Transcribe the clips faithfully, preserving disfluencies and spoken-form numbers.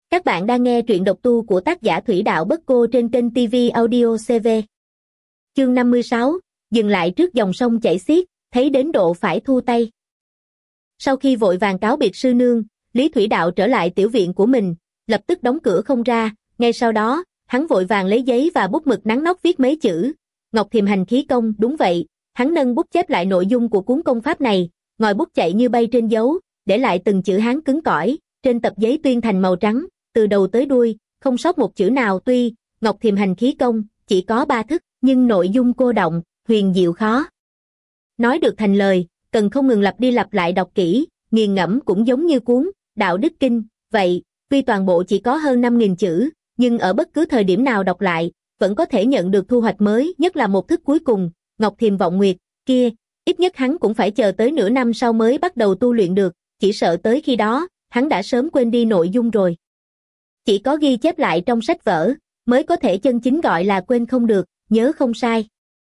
Các bạn đang nghe truyện độc tu của tác giả Thủy Đạo Bất Cô trên kênh ti vi Audio xê vê. Chương năm mươi sáu, dừng lại trước dòng sông chảy xiết, thấy đến độ phải thu tay. Sau khi vội vàng cáo biệt sư nương, Lý Thủy Đạo trở lại tiểu viện của mình, lập tức đóng cửa không ra, ngay sau đó, hắn vội vàng lấy giấy và bút mực nắn nót viết mấy chữ, Ngọc Thiềm Hành Khí Công. Đúng vậy, hắn nâng bút chép lại nội dung của cuốn công pháp này, ngòi bút chạy như bay trên dấu, để lại từng chữ Hán cứng cỏi, trên tập giấy tuyên thành màu trắng, từ đầu tới đuôi, không sót một chữ nào. Tuy Ngọc Thiềm Hành Khí Công chỉ có ba thức, nhưng nội dung cô động, huyền diệu khó nói được thành lời, cần không ngừng lặp đi lặp lại đọc kỹ, nghiền ngẫm. Cũng giống như cuốn Đạo Đức Kinh vậy, tuy toàn bộ chỉ có hơn năm nghìn chữ, nhưng ở bất cứ thời điểm nào đọc lại, vẫn có thể nhận được thu hoạch mới. Nhất là một thức cuối cùng, Ngọc Thiềm Vọng Nguyệt kia, ít nhất hắn cũng phải chờ tới nửa năm sau mới bắt đầu tu luyện được, chỉ sợ tới khi đó, hắn đã sớm quên đi nội dung rồi. Chỉ có ghi chép lại trong sách vở, mới có thể chân chính gọi là quên không được, nhớ không sai.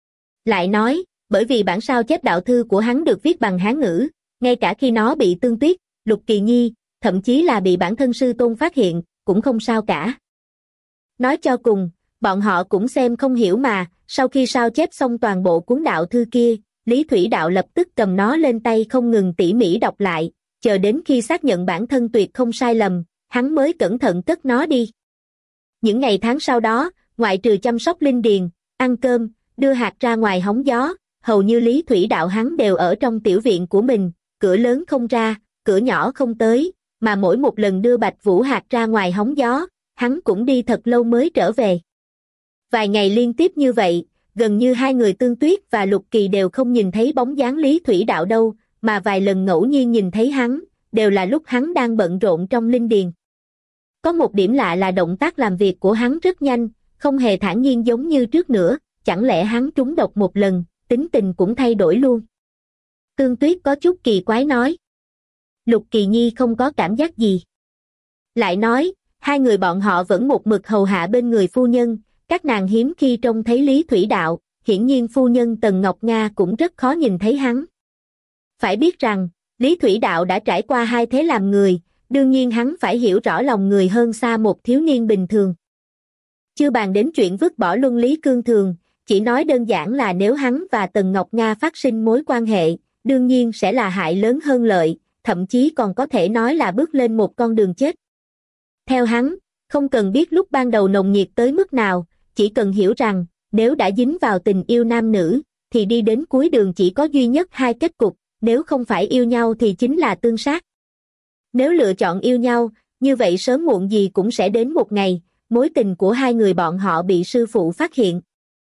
Lại nói, bởi vì bản sao chép đạo thư của hắn được viết bằng Hán ngữ, ngay cả khi nó bị Tương Tuyết, Lục Kỳ Nhi, thậm chí là bị bản thân sư tôn phát hiện, cũng không sao cả. Nói cho cùng, bọn họ cũng xem không hiểu mà. Sau khi sao chép xong toàn bộ cuốn đạo thư kia, Lý Thủy Đạo lập tức cầm nó lên tay không ngừng tỉ mỉ đọc lại, chờ đến khi xác nhận bản thân tuyệt không sai lầm, hắn mới cẩn thận cất nó đi. Những ngày tháng sau đó, ngoại trừ chăm sóc linh điền, ăn cơm, đưa hạt ra ngoài hóng gió, hầu như Lý Thủy Đạo hắn đều ở trong tiểu viện của mình, cửa lớn không ra, cửa nhỏ không tới, mà mỗi một lần đưa Bạch Vũ hạt ra ngoài hóng gió, hắn cũng đi thật lâu mới trở về. Vài ngày liên tiếp như vậy, gần như hai người Tương Tuyết và Lục Kỳ đều không nhìn thấy bóng dáng Lý Thủy Đạo đâu, mà vài lần ngẫu nhiên nhìn thấy hắn, đều là lúc hắn đang bận rộn trong linh điền. Có một điểm lạ là động tác làm việc của hắn rất nhanh, không hề thản nhiên giống như trước nữa, chẳng lẽ hắn trúng độc một lần, tính tình cũng thay đổi luôn. Tương Tuyết có chút kỳ quái nói. Lục Kỳ Nhi không có cảm giác gì. Lại nói, hai người bọn họ vẫn một mực hầu hạ bên người phu nhân, các nàng hiếm khi trông thấy Lý Thủy Đạo, hiển nhiên phu nhân Tần Ngọc Nga cũng rất khó nhìn thấy hắn. Phải biết rằng, Lý Thủy Đạo đã trải qua hai thế làm người, đương nhiên hắn phải hiểu rõ lòng người hơn xa một thiếu niên bình thường. Chưa bàn đến chuyện vứt bỏ luân lý cương thường, chỉ nói đơn giản là nếu hắn và Tần Ngọc Nga phát sinh mối quan hệ, đương nhiên sẽ là hại lớn hơn lợi, thậm chí còn có thể nói là bước lên một con đường chết. Theo hắn, không cần biết lúc ban đầu nồng nhiệt tới mức nào, chỉ cần hiểu rằng, nếu đã dính vào tình yêu nam nữ, thì đi đến cuối đường chỉ có duy nhất hai kết cục, nếu không phải yêu nhau thì chính là tương sát. Nếu lựa chọn yêu nhau, như vậy sớm muộn gì cũng sẽ đến một ngày, mối tình của hai người bọn họ bị sư phụ phát hiện.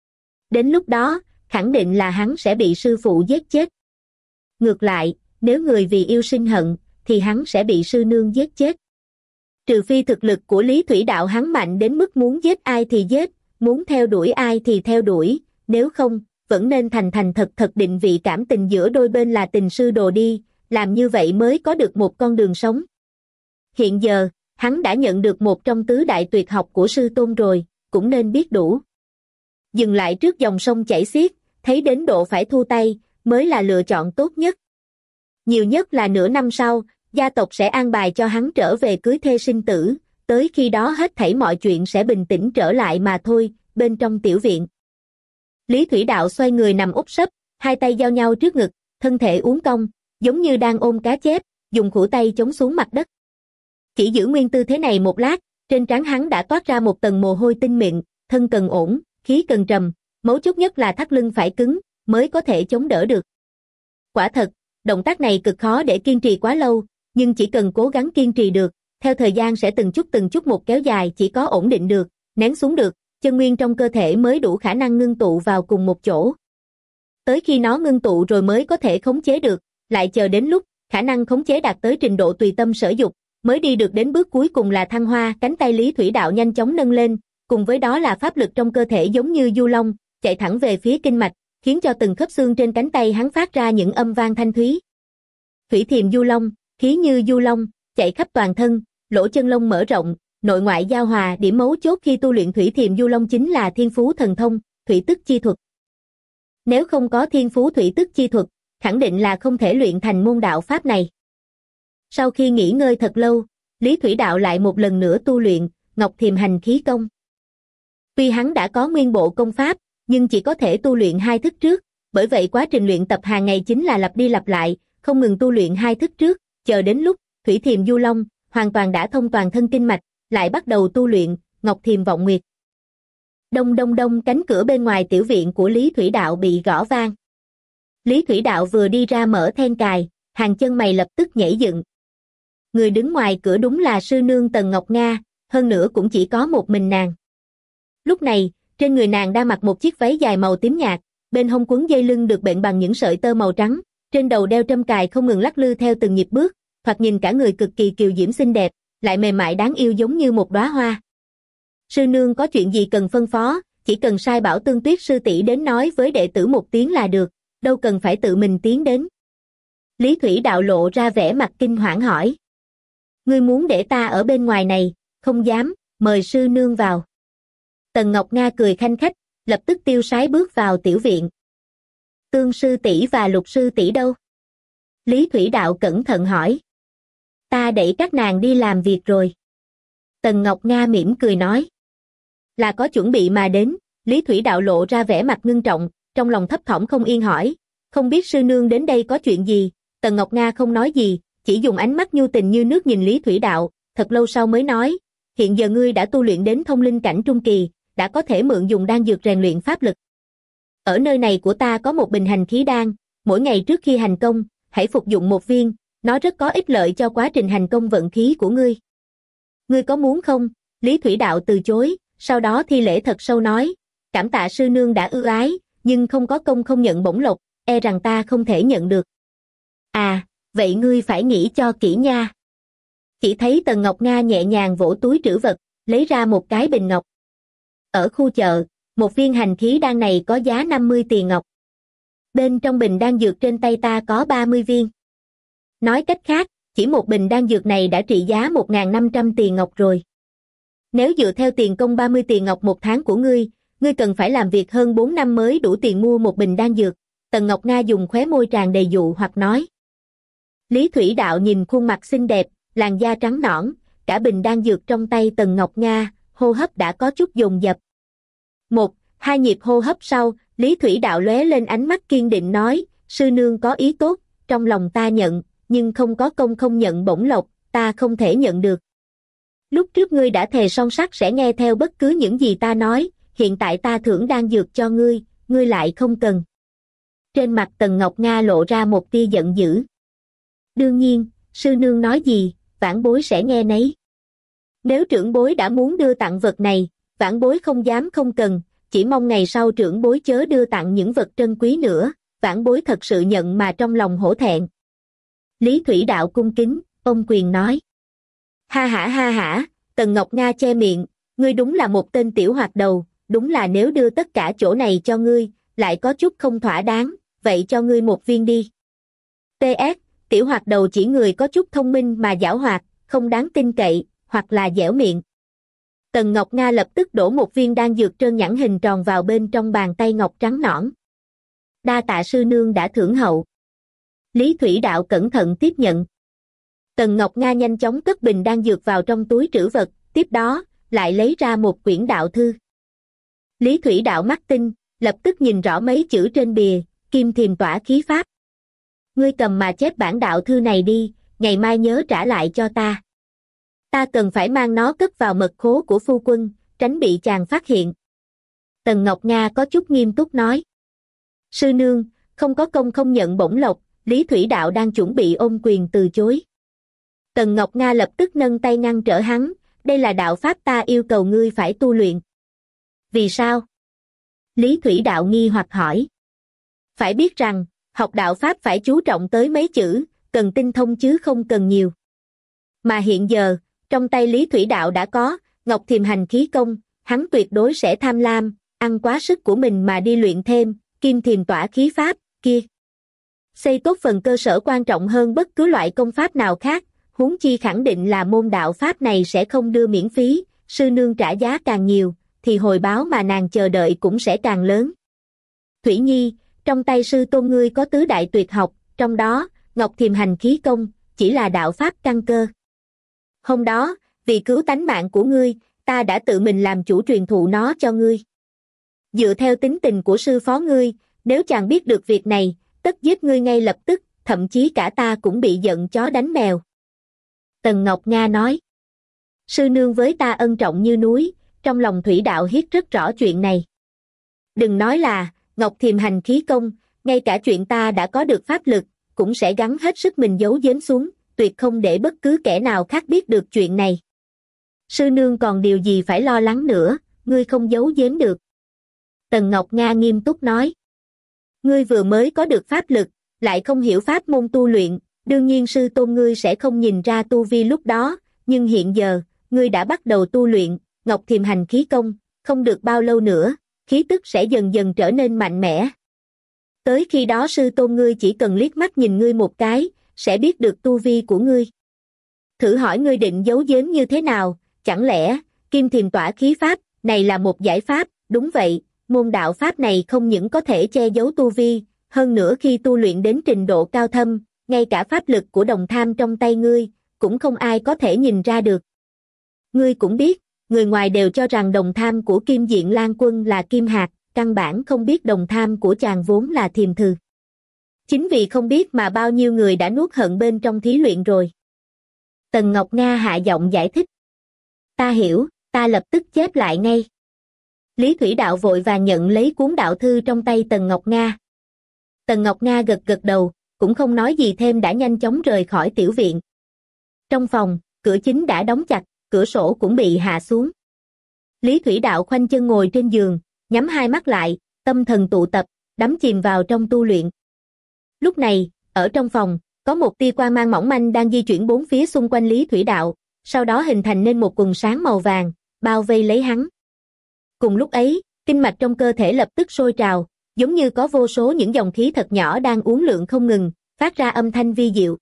Đến lúc đó, khẳng định là hắn sẽ bị sư phụ giết chết. Ngược lại, nếu người vì yêu sinh hận, thì hắn sẽ bị sư nương giết chết. Trừ phi thực lực của Lý Thủy Đạo hắn mạnh đến mức muốn giết ai thì giết, muốn theo đuổi ai thì theo đuổi, nếu không, vẫn nên thành thành thật thật định vị cảm tình giữa đôi bên là tình sư đồ đi, làm như vậy mới có được một con đường sống. Hiện giờ, hắn đã nhận được một trong tứ đại tuyệt học của sư tôn rồi, cũng nên biết đủ. Dừng lại trước dòng sông chảy xiết, thấy đến độ phải thu tay, mới là lựa chọn tốt nhất. Nhiều nhất là nửa năm sau, gia tộc sẽ an bài cho hắn trở về cưới thê sinh tử, tới khi đó hết thảy mọi chuyện sẽ bình tĩnh trở lại mà thôi. Bên trong tiểu viện, Lý Thủy Đạo xoay người nằm úp sấp, hai tay giao nhau trước ngực, thân thể uốn cong, giống như đang ôm cá chép, dùng khuỷu tay chống xuống mặt đất. Chỉ giữ nguyên tư thế này một lát, trên trán hắn đã toát ra một tầng mồ hôi tinh mịn, thân cần ổn, khí cần trầm, mấu chốt nhất là thắt lưng phải cứng, mới có thể chống đỡ được. Quả thật, động tác này cực khó để kiên trì quá lâu, nhưng chỉ cần cố gắng kiên trì được, theo thời gian sẽ từng chút từng chút một kéo dài, chỉ có ổn định được, nén xuống được, chân nguyên trong cơ thể mới đủ khả năng ngưng tụ vào cùng một chỗ. Tới khi nó ngưng tụ rồi mới có thể khống chế được, lại chờ đến lúc khả năng khống chế đạt tới trình độ tùy tâm sở dục, mới đi được đến bước cuối cùng là thăng hoa. Cánh tay Lý Thủy Đạo nhanh chóng nâng lên, cùng với đó là pháp lực trong cơ thể giống như du long, chạy thẳng về phía kinh mạch, khiến cho từng khớp xương trên cánh tay hắn phát ra những âm vang thanh thúy. Thủy Thiềm Du Long, khí như du long, chạy khắp toàn thân, lỗ chân lông mở rộng, nội ngoại giao hòa. Điểm mấu chốt khi tu luyện Thủy Thiềm Du Long chính là thiên phú thần thông, thủy tức chi thuật. Nếu không có thiên phú thủy tức chi thuật, khẳng định là không thể luyện thành môn đạo pháp này. Sau khi nghỉ ngơi thật lâu, Lý Thủy Đạo lại một lần nữa tu luyện Ngọc Thiềm Hành Khí Công. Tuy hắn đã có nguyên bộ công pháp, nhưng chỉ có thể tu luyện hai thức trước, bởi vậy quá trình luyện tập hàng ngày chính là lặp đi lặp lại, không ngừng tu luyện hai thức trước, chờ đến lúc Thủy Thiềm Du Long hoàn toàn đã thông toàn thân kinh mạch, lại bắt đầu tu luyện Ngọc Thiềm Vọng Nguyệt. Đông đông đông, cánh cửa bên ngoài tiểu viện của Lý Thủy Đạo bị gõ vang. Lý Thủy Đạo vừa đi ra mở then cài, hàng chân mày lập tức nhảy dựng. Người đứng ngoài cửa đúng là sư nương Tần Ngọc Nga, hơn nữa cũng chỉ có một mình nàng. Lúc này, trên người nàng đang mặc một chiếc váy dài màu tím nhạt, bên hông quấn dây lưng được bện bằng những sợi tơ màu trắng, trên đầu đeo trâm cài không ngừng lắc lư theo từng nhịp bước, thoạt nhìn cả người cực kỳ kiều diễm xinh đẹp, lại mềm mại đáng yêu giống như một đóa hoa. Sư nương có chuyện gì cần phân phó, chỉ cần sai bảo Tương Tuyết sư tỷ đến nói với đệ tử một tiếng là được, đâu cần phải tự mình tiến đến. Lý Thủy Đạo lộ ra vẻ mặt kinh hoảng hỏi. Ngươi muốn để ta ở bên ngoài này? Không dám, mời sư nương vào. Tần Ngọc Nga cười khanh khách, lập tức tiêu sái bước vào tiểu viện. Tương sư tỷ và Lục sư tỷ đâu? Lý Thủy Đạo cẩn thận hỏi. Ta đẩy các nàng đi làm việc rồi. Tần Ngọc Nga mỉm cười nói. Là có chuẩn bị mà đến. Lý Thủy Đạo lộ ra vẻ mặt ngưng trọng, trong lòng thấp thỏm không yên hỏi. Không biết sư nương đến đây có chuyện gì? Tần Ngọc Nga không nói gì, chỉ dùng ánh mắt nhu tình như nước nhìn Lý Thủy Đạo, thật lâu sau mới nói. Hiện giờ ngươi đã tu luyện đến thông linh cảnh trung kỳ, đã có thể mượn dùng đan dược rèn luyện pháp lực. Ở nơi này của ta có một bình hành khí đan, mỗi ngày trước khi hành công, hãy phục dụng một viên, nó rất có ích lợi cho quá trình hành công vận khí của ngươi. Ngươi có muốn không? Lý Thủy Đạo từ chối, sau đó thi lễ thật sâu nói, cảm tạ sư nương đã ưu ái, nhưng không có công không nhận bổng lộc, e rằng ta không thể nhận được. À, vậy ngươi phải nghĩ cho kỹ nha. Chỉ thấy Tần Ngọc Nga nhẹ nhàng vỗ túi trữ vật, lấy ra một cái bình ngọc. Ở khu chợ, một viên hành khí đan này có giá năm mươi tiền ngọc. Bên trong bình đan dược trên tay ta có ba mươi viên. Nói cách khác, chỉ một bình đan dược này đã trị giá một nghìn năm trăm tiền ngọc rồi. Nếu dựa theo tiền công ba mươi tiền ngọc một tháng của ngươi, ngươi cần phải làm việc hơn bốn năm mới đủ tiền mua một bình đan dược. Tần Ngọc Nga dùng khóe môi tràn đầy dụ hoặc nói. Lý Thủy Đạo nhìn khuôn mặt xinh đẹp, làn da trắng nõn, cả bình đan dược trong tay Tần Ngọc Nga, hô hấp đã có chút dồn dập. Một, hai nhịp hô hấp sau, Lý Thủy Đạo lóe lên ánh mắt kiên định nói, sư nương có ý tốt, trong lòng ta nhận, nhưng không có công không nhận bổng lộc, ta không thể nhận được. Lúc trước ngươi đã thề son sắt sẽ nghe theo bất cứ những gì ta nói, hiện tại ta thưởng đan dược cho ngươi, ngươi lại không cần. Trên mặt Tần Ngọc Nga lộ ra một tia giận dữ. Đương nhiên, sư nương nói gì, vãn bối sẽ nghe nấy. Nếu trưởng bối đã muốn đưa tặng vật này, vãn bối không dám không cần, chỉ mong ngày sau trưởng bối chớ đưa tặng những vật trân quý nữa, vãn bối thật sự nhận mà trong lòng hổ thẹn. Lý Thủy Đạo cung kính, ôm quyền nói. Ha hả ha hả, Tần Ngọc Nga che miệng, ngươi đúng là một tên tiểu hoạt đầu, đúng là nếu đưa tất cả chỗ này cho ngươi, lại có chút không thỏa đáng, vậy cho ngươi một viên đi. pê ét, tiểu hoạt đầu chỉ người có chút thông minh mà giảo hoạt, không đáng tin cậy, hoặc là dẻo miệng. Tần Ngọc Nga lập tức đổ một viên đan dược trơn nhẵn hình tròn vào bên trong bàn tay ngọc trắng nõn. Đa tạ sư nương đã thưởng hậu. Lý Thủy Đạo cẩn thận tiếp nhận. Tần Ngọc Nga nhanh chóng cất bình đan dược vào trong túi trữ vật, tiếp đó, lại lấy ra một quyển đạo thư. Lý Thủy Đạo mắt tinh, lập tức nhìn rõ mấy chữ trên bìa, Kim Thiềm Tỏa Khí Pháp. Ngươi cầm mà chép bản đạo thư này đi, ngày mai nhớ trả lại cho ta. Ta cần phải mang nó cất vào mật khố của phu quân, tránh bị chàng phát hiện. Tần Ngọc Nga có chút nghiêm túc nói. Sư nương, không có công không nhận bổng lộc, Lý Thủy Đạo đang chuẩn bị ôm quyền từ chối. Tần Ngọc Nga lập tức nâng tay ngăn trở hắn, đây là đạo pháp ta yêu cầu ngươi phải tu luyện. Vì sao? Lý Thủy Đạo nghi hoặc hỏi. Phải biết rằng, học đạo pháp phải chú trọng tới mấy chữ, cần tinh thông chứ không cần nhiều. Mà hiện giờ, trong tay Lý Thủy Đạo đã có Ngọc Thiềm Hành Khí Công, hắn tuyệt đối sẽ tham lam, ăn quá sức của mình mà đi luyện thêm Kim Thiềm Tỏa Khí Pháp kia. Xây tốt phần cơ sở quan trọng hơn bất cứ loại công pháp nào khác, huống chi khẳng định là môn đạo pháp này sẽ không đưa miễn phí, sư nương trả giá càng nhiều, thì hồi báo mà nàng chờ đợi cũng sẽ càng lớn. Thủy Nhi, trong tay sư tôn ngươi có tứ đại tuyệt học, trong đó, Ngọc Thiềm Hành Khí Công, chỉ là đạo pháp căn cơ. Hôm đó, vì cứu tánh mạng của ngươi, ta đã tự mình làm chủ truyền thụ nó cho ngươi. Dựa theo tính tình của sư phó ngươi, nếu chàng biết được việc này, tất giết ngươi ngay lập tức, thậm chí cả ta cũng bị giận chó đánh mèo. Tần Ngọc Nga nói. Sư nương với ta ân trọng như núi, trong lòng Thủy Đạo Hiết rất rõ chuyện này. Đừng nói là, Ngọc Thiềm hành khí công, ngay cả chuyện ta đã có được pháp lực, cũng sẽ gắng hết sức mình giấu giếm xuống, tuyệt không để bất cứ kẻ nào khác biết được chuyện này. Sư nương còn điều gì phải lo lắng nữa, ngươi không giấu giếm được. Tần Ngọc Nga nghiêm túc nói. Ngươi vừa mới có được pháp lực, lại không hiểu pháp môn tu luyện, đương nhiên sư tôn ngươi sẽ không nhìn ra tu vi lúc đó, nhưng hiện giờ, ngươi đã bắt đầu tu luyện, Ngọc Thiềm hành khí công, không được bao lâu nữa, khí tức sẽ dần dần trở nên mạnh mẽ. Tới khi đó sư tôn ngươi chỉ cần liếc mắt nhìn ngươi một cái, sẽ biết được tu vi của ngươi. Thử hỏi ngươi định giấu giếm như thế nào, chẳng lẽ, Kim Thiềm tỏa khí pháp, này là một giải pháp, đúng vậy, môn đạo pháp này không những có thể che giấu tu vi, hơn nữa khi tu luyện đến trình độ cao thâm, ngay cả pháp lực của đồng tham trong tay ngươi, cũng không ai có thể nhìn ra được. Ngươi cũng biết, người ngoài đều cho rằng đồng tham của Kim Diện Lan Quân là kim hạt, căn bản không biết đồng tham của chàng vốn là thiềm thừ. Chính vì không biết mà bao nhiêu người đã nuốt hận bên trong thí luyện rồi. Tần Ngọc Nga hạ giọng giải thích. Ta hiểu, ta lập tức chép lại ngay. Lý Thủy Đạo vội vàng nhận lấy cuốn đạo thư trong tay Tần Ngọc Nga. Tần Ngọc Nga gật gật đầu, cũng không nói gì thêm đã nhanh chóng rời khỏi tiểu viện. Trong phòng, cửa chính đã đóng chặt, cửa sổ cũng bị hạ xuống. Lý Thủy Đạo khoanh chân ngồi trên giường, nhắm hai mắt lại, tâm thần tụ tập, đắm chìm vào trong tu luyện. Lúc này, ở trong phòng, có một tia quang mang mỏng manh đang di chuyển bốn phía xung quanh Lý Thủy Đạo, sau đó hình thành nên một quần sáng màu vàng, bao vây lấy hắn. Cùng lúc ấy, kinh mạch trong cơ thể lập tức sôi trào, giống như có vô số những dòng khí thật nhỏ đang uốn lượn không ngừng, phát ra âm thanh vi diệu.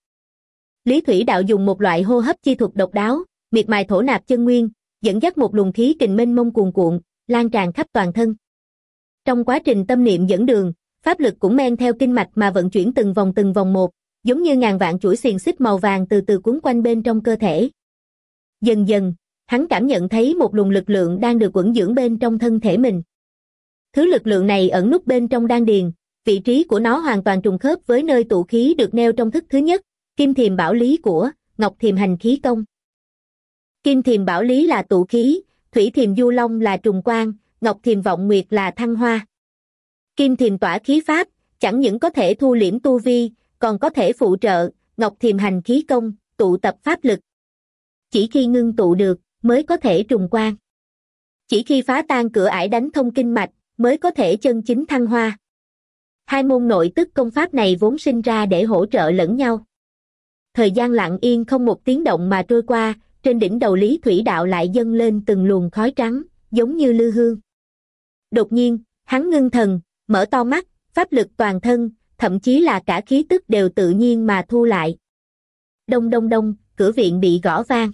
Lý Thủy Đạo dùng một loại hô hấp chi thuật độc đáo, miệt mài thổ nạp chân nguyên, dẫn dắt một luồng khí kình mênh mông cuồn cuộn, lan tràn khắp toàn thân. Trong quá trình tâm niệm dẫn đường, pháp lực cũng men theo kinh mạch mà vận chuyển từng vòng từng vòng một, giống như ngàn vạn chuỗi xiềng xích màu vàng từ từ cuốn quanh bên trong cơ thể. Dần dần, hắn cảm nhận thấy một luồng lực lượng đang được quẩn dưỡng bên trong thân thể mình. Thứ lực lượng này ẩn núp bên trong đan điền, vị trí của nó hoàn toàn trùng khớp với nơi tụ khí được nêu trong thức thứ nhất, Kim Thiềm Bảo Lý của Ngọc Thiềm hành khí công. Kim Thiềm Bảo Lý là tụ khí, Thủy Thiềm Du Long là trùng quang, Ngọc Thiềm Vọng Nguyệt là thăng hoa. Kim Thiềm tỏa khí pháp, chẳng những có thể thu liễm tu vi, còn có thể phụ trợ, Ngọc Thiềm hành khí công, tụ tập pháp lực. Chỉ khi ngưng tụ được, mới có thể trùng quang. Chỉ khi phá tan cửa ải đánh thông kinh mạch, mới có thể chân chính thăng hoa. Hai môn nội tức công pháp này vốn sinh ra để hỗ trợ lẫn nhau. Thời gian lặng yên không một tiếng động mà trôi qua, trên đỉnh đầu Lý Thủy Đạo lại dâng lên từng luồng khói trắng, giống như lư hương. Đột nhiên, hắn ngưng thần, mở to mắt, pháp lực toàn thân, thậm chí là cả khí tức đều tự nhiên mà thu lại. Đông đông đông, cửa viện bị gõ vang.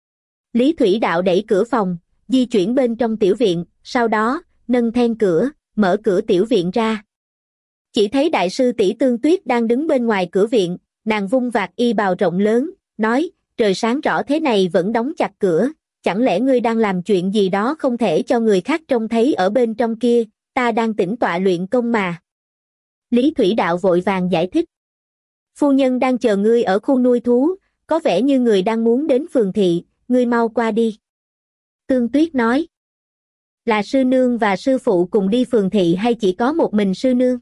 Lý Thủy Đạo đẩy cửa phòng, di chuyển bên trong tiểu viện, sau đó, nâng then cửa, mở cửa tiểu viện ra. Chỉ thấy đại sư tỷ Tương Tuyết đang đứng bên ngoài cửa viện, nàng vung vạt y bào rộng lớn, nói, trời sáng rõ thế này vẫn đóng chặt cửa, chẳng lẽ ngươi đang làm chuyện gì đó không thể cho người khác trông thấy ở bên trong kia, ta đang tĩnh tọa luyện công mà. Lý Thủy Đạo vội vàng giải thích. Phu nhân đang chờ ngươi ở khu nuôi thú, có vẻ như người đang muốn đến phường thị, ngươi mau qua đi. Tương Tuyết nói. Là sư nương và sư phụ cùng đi phường thị hay chỉ có một mình sư nương?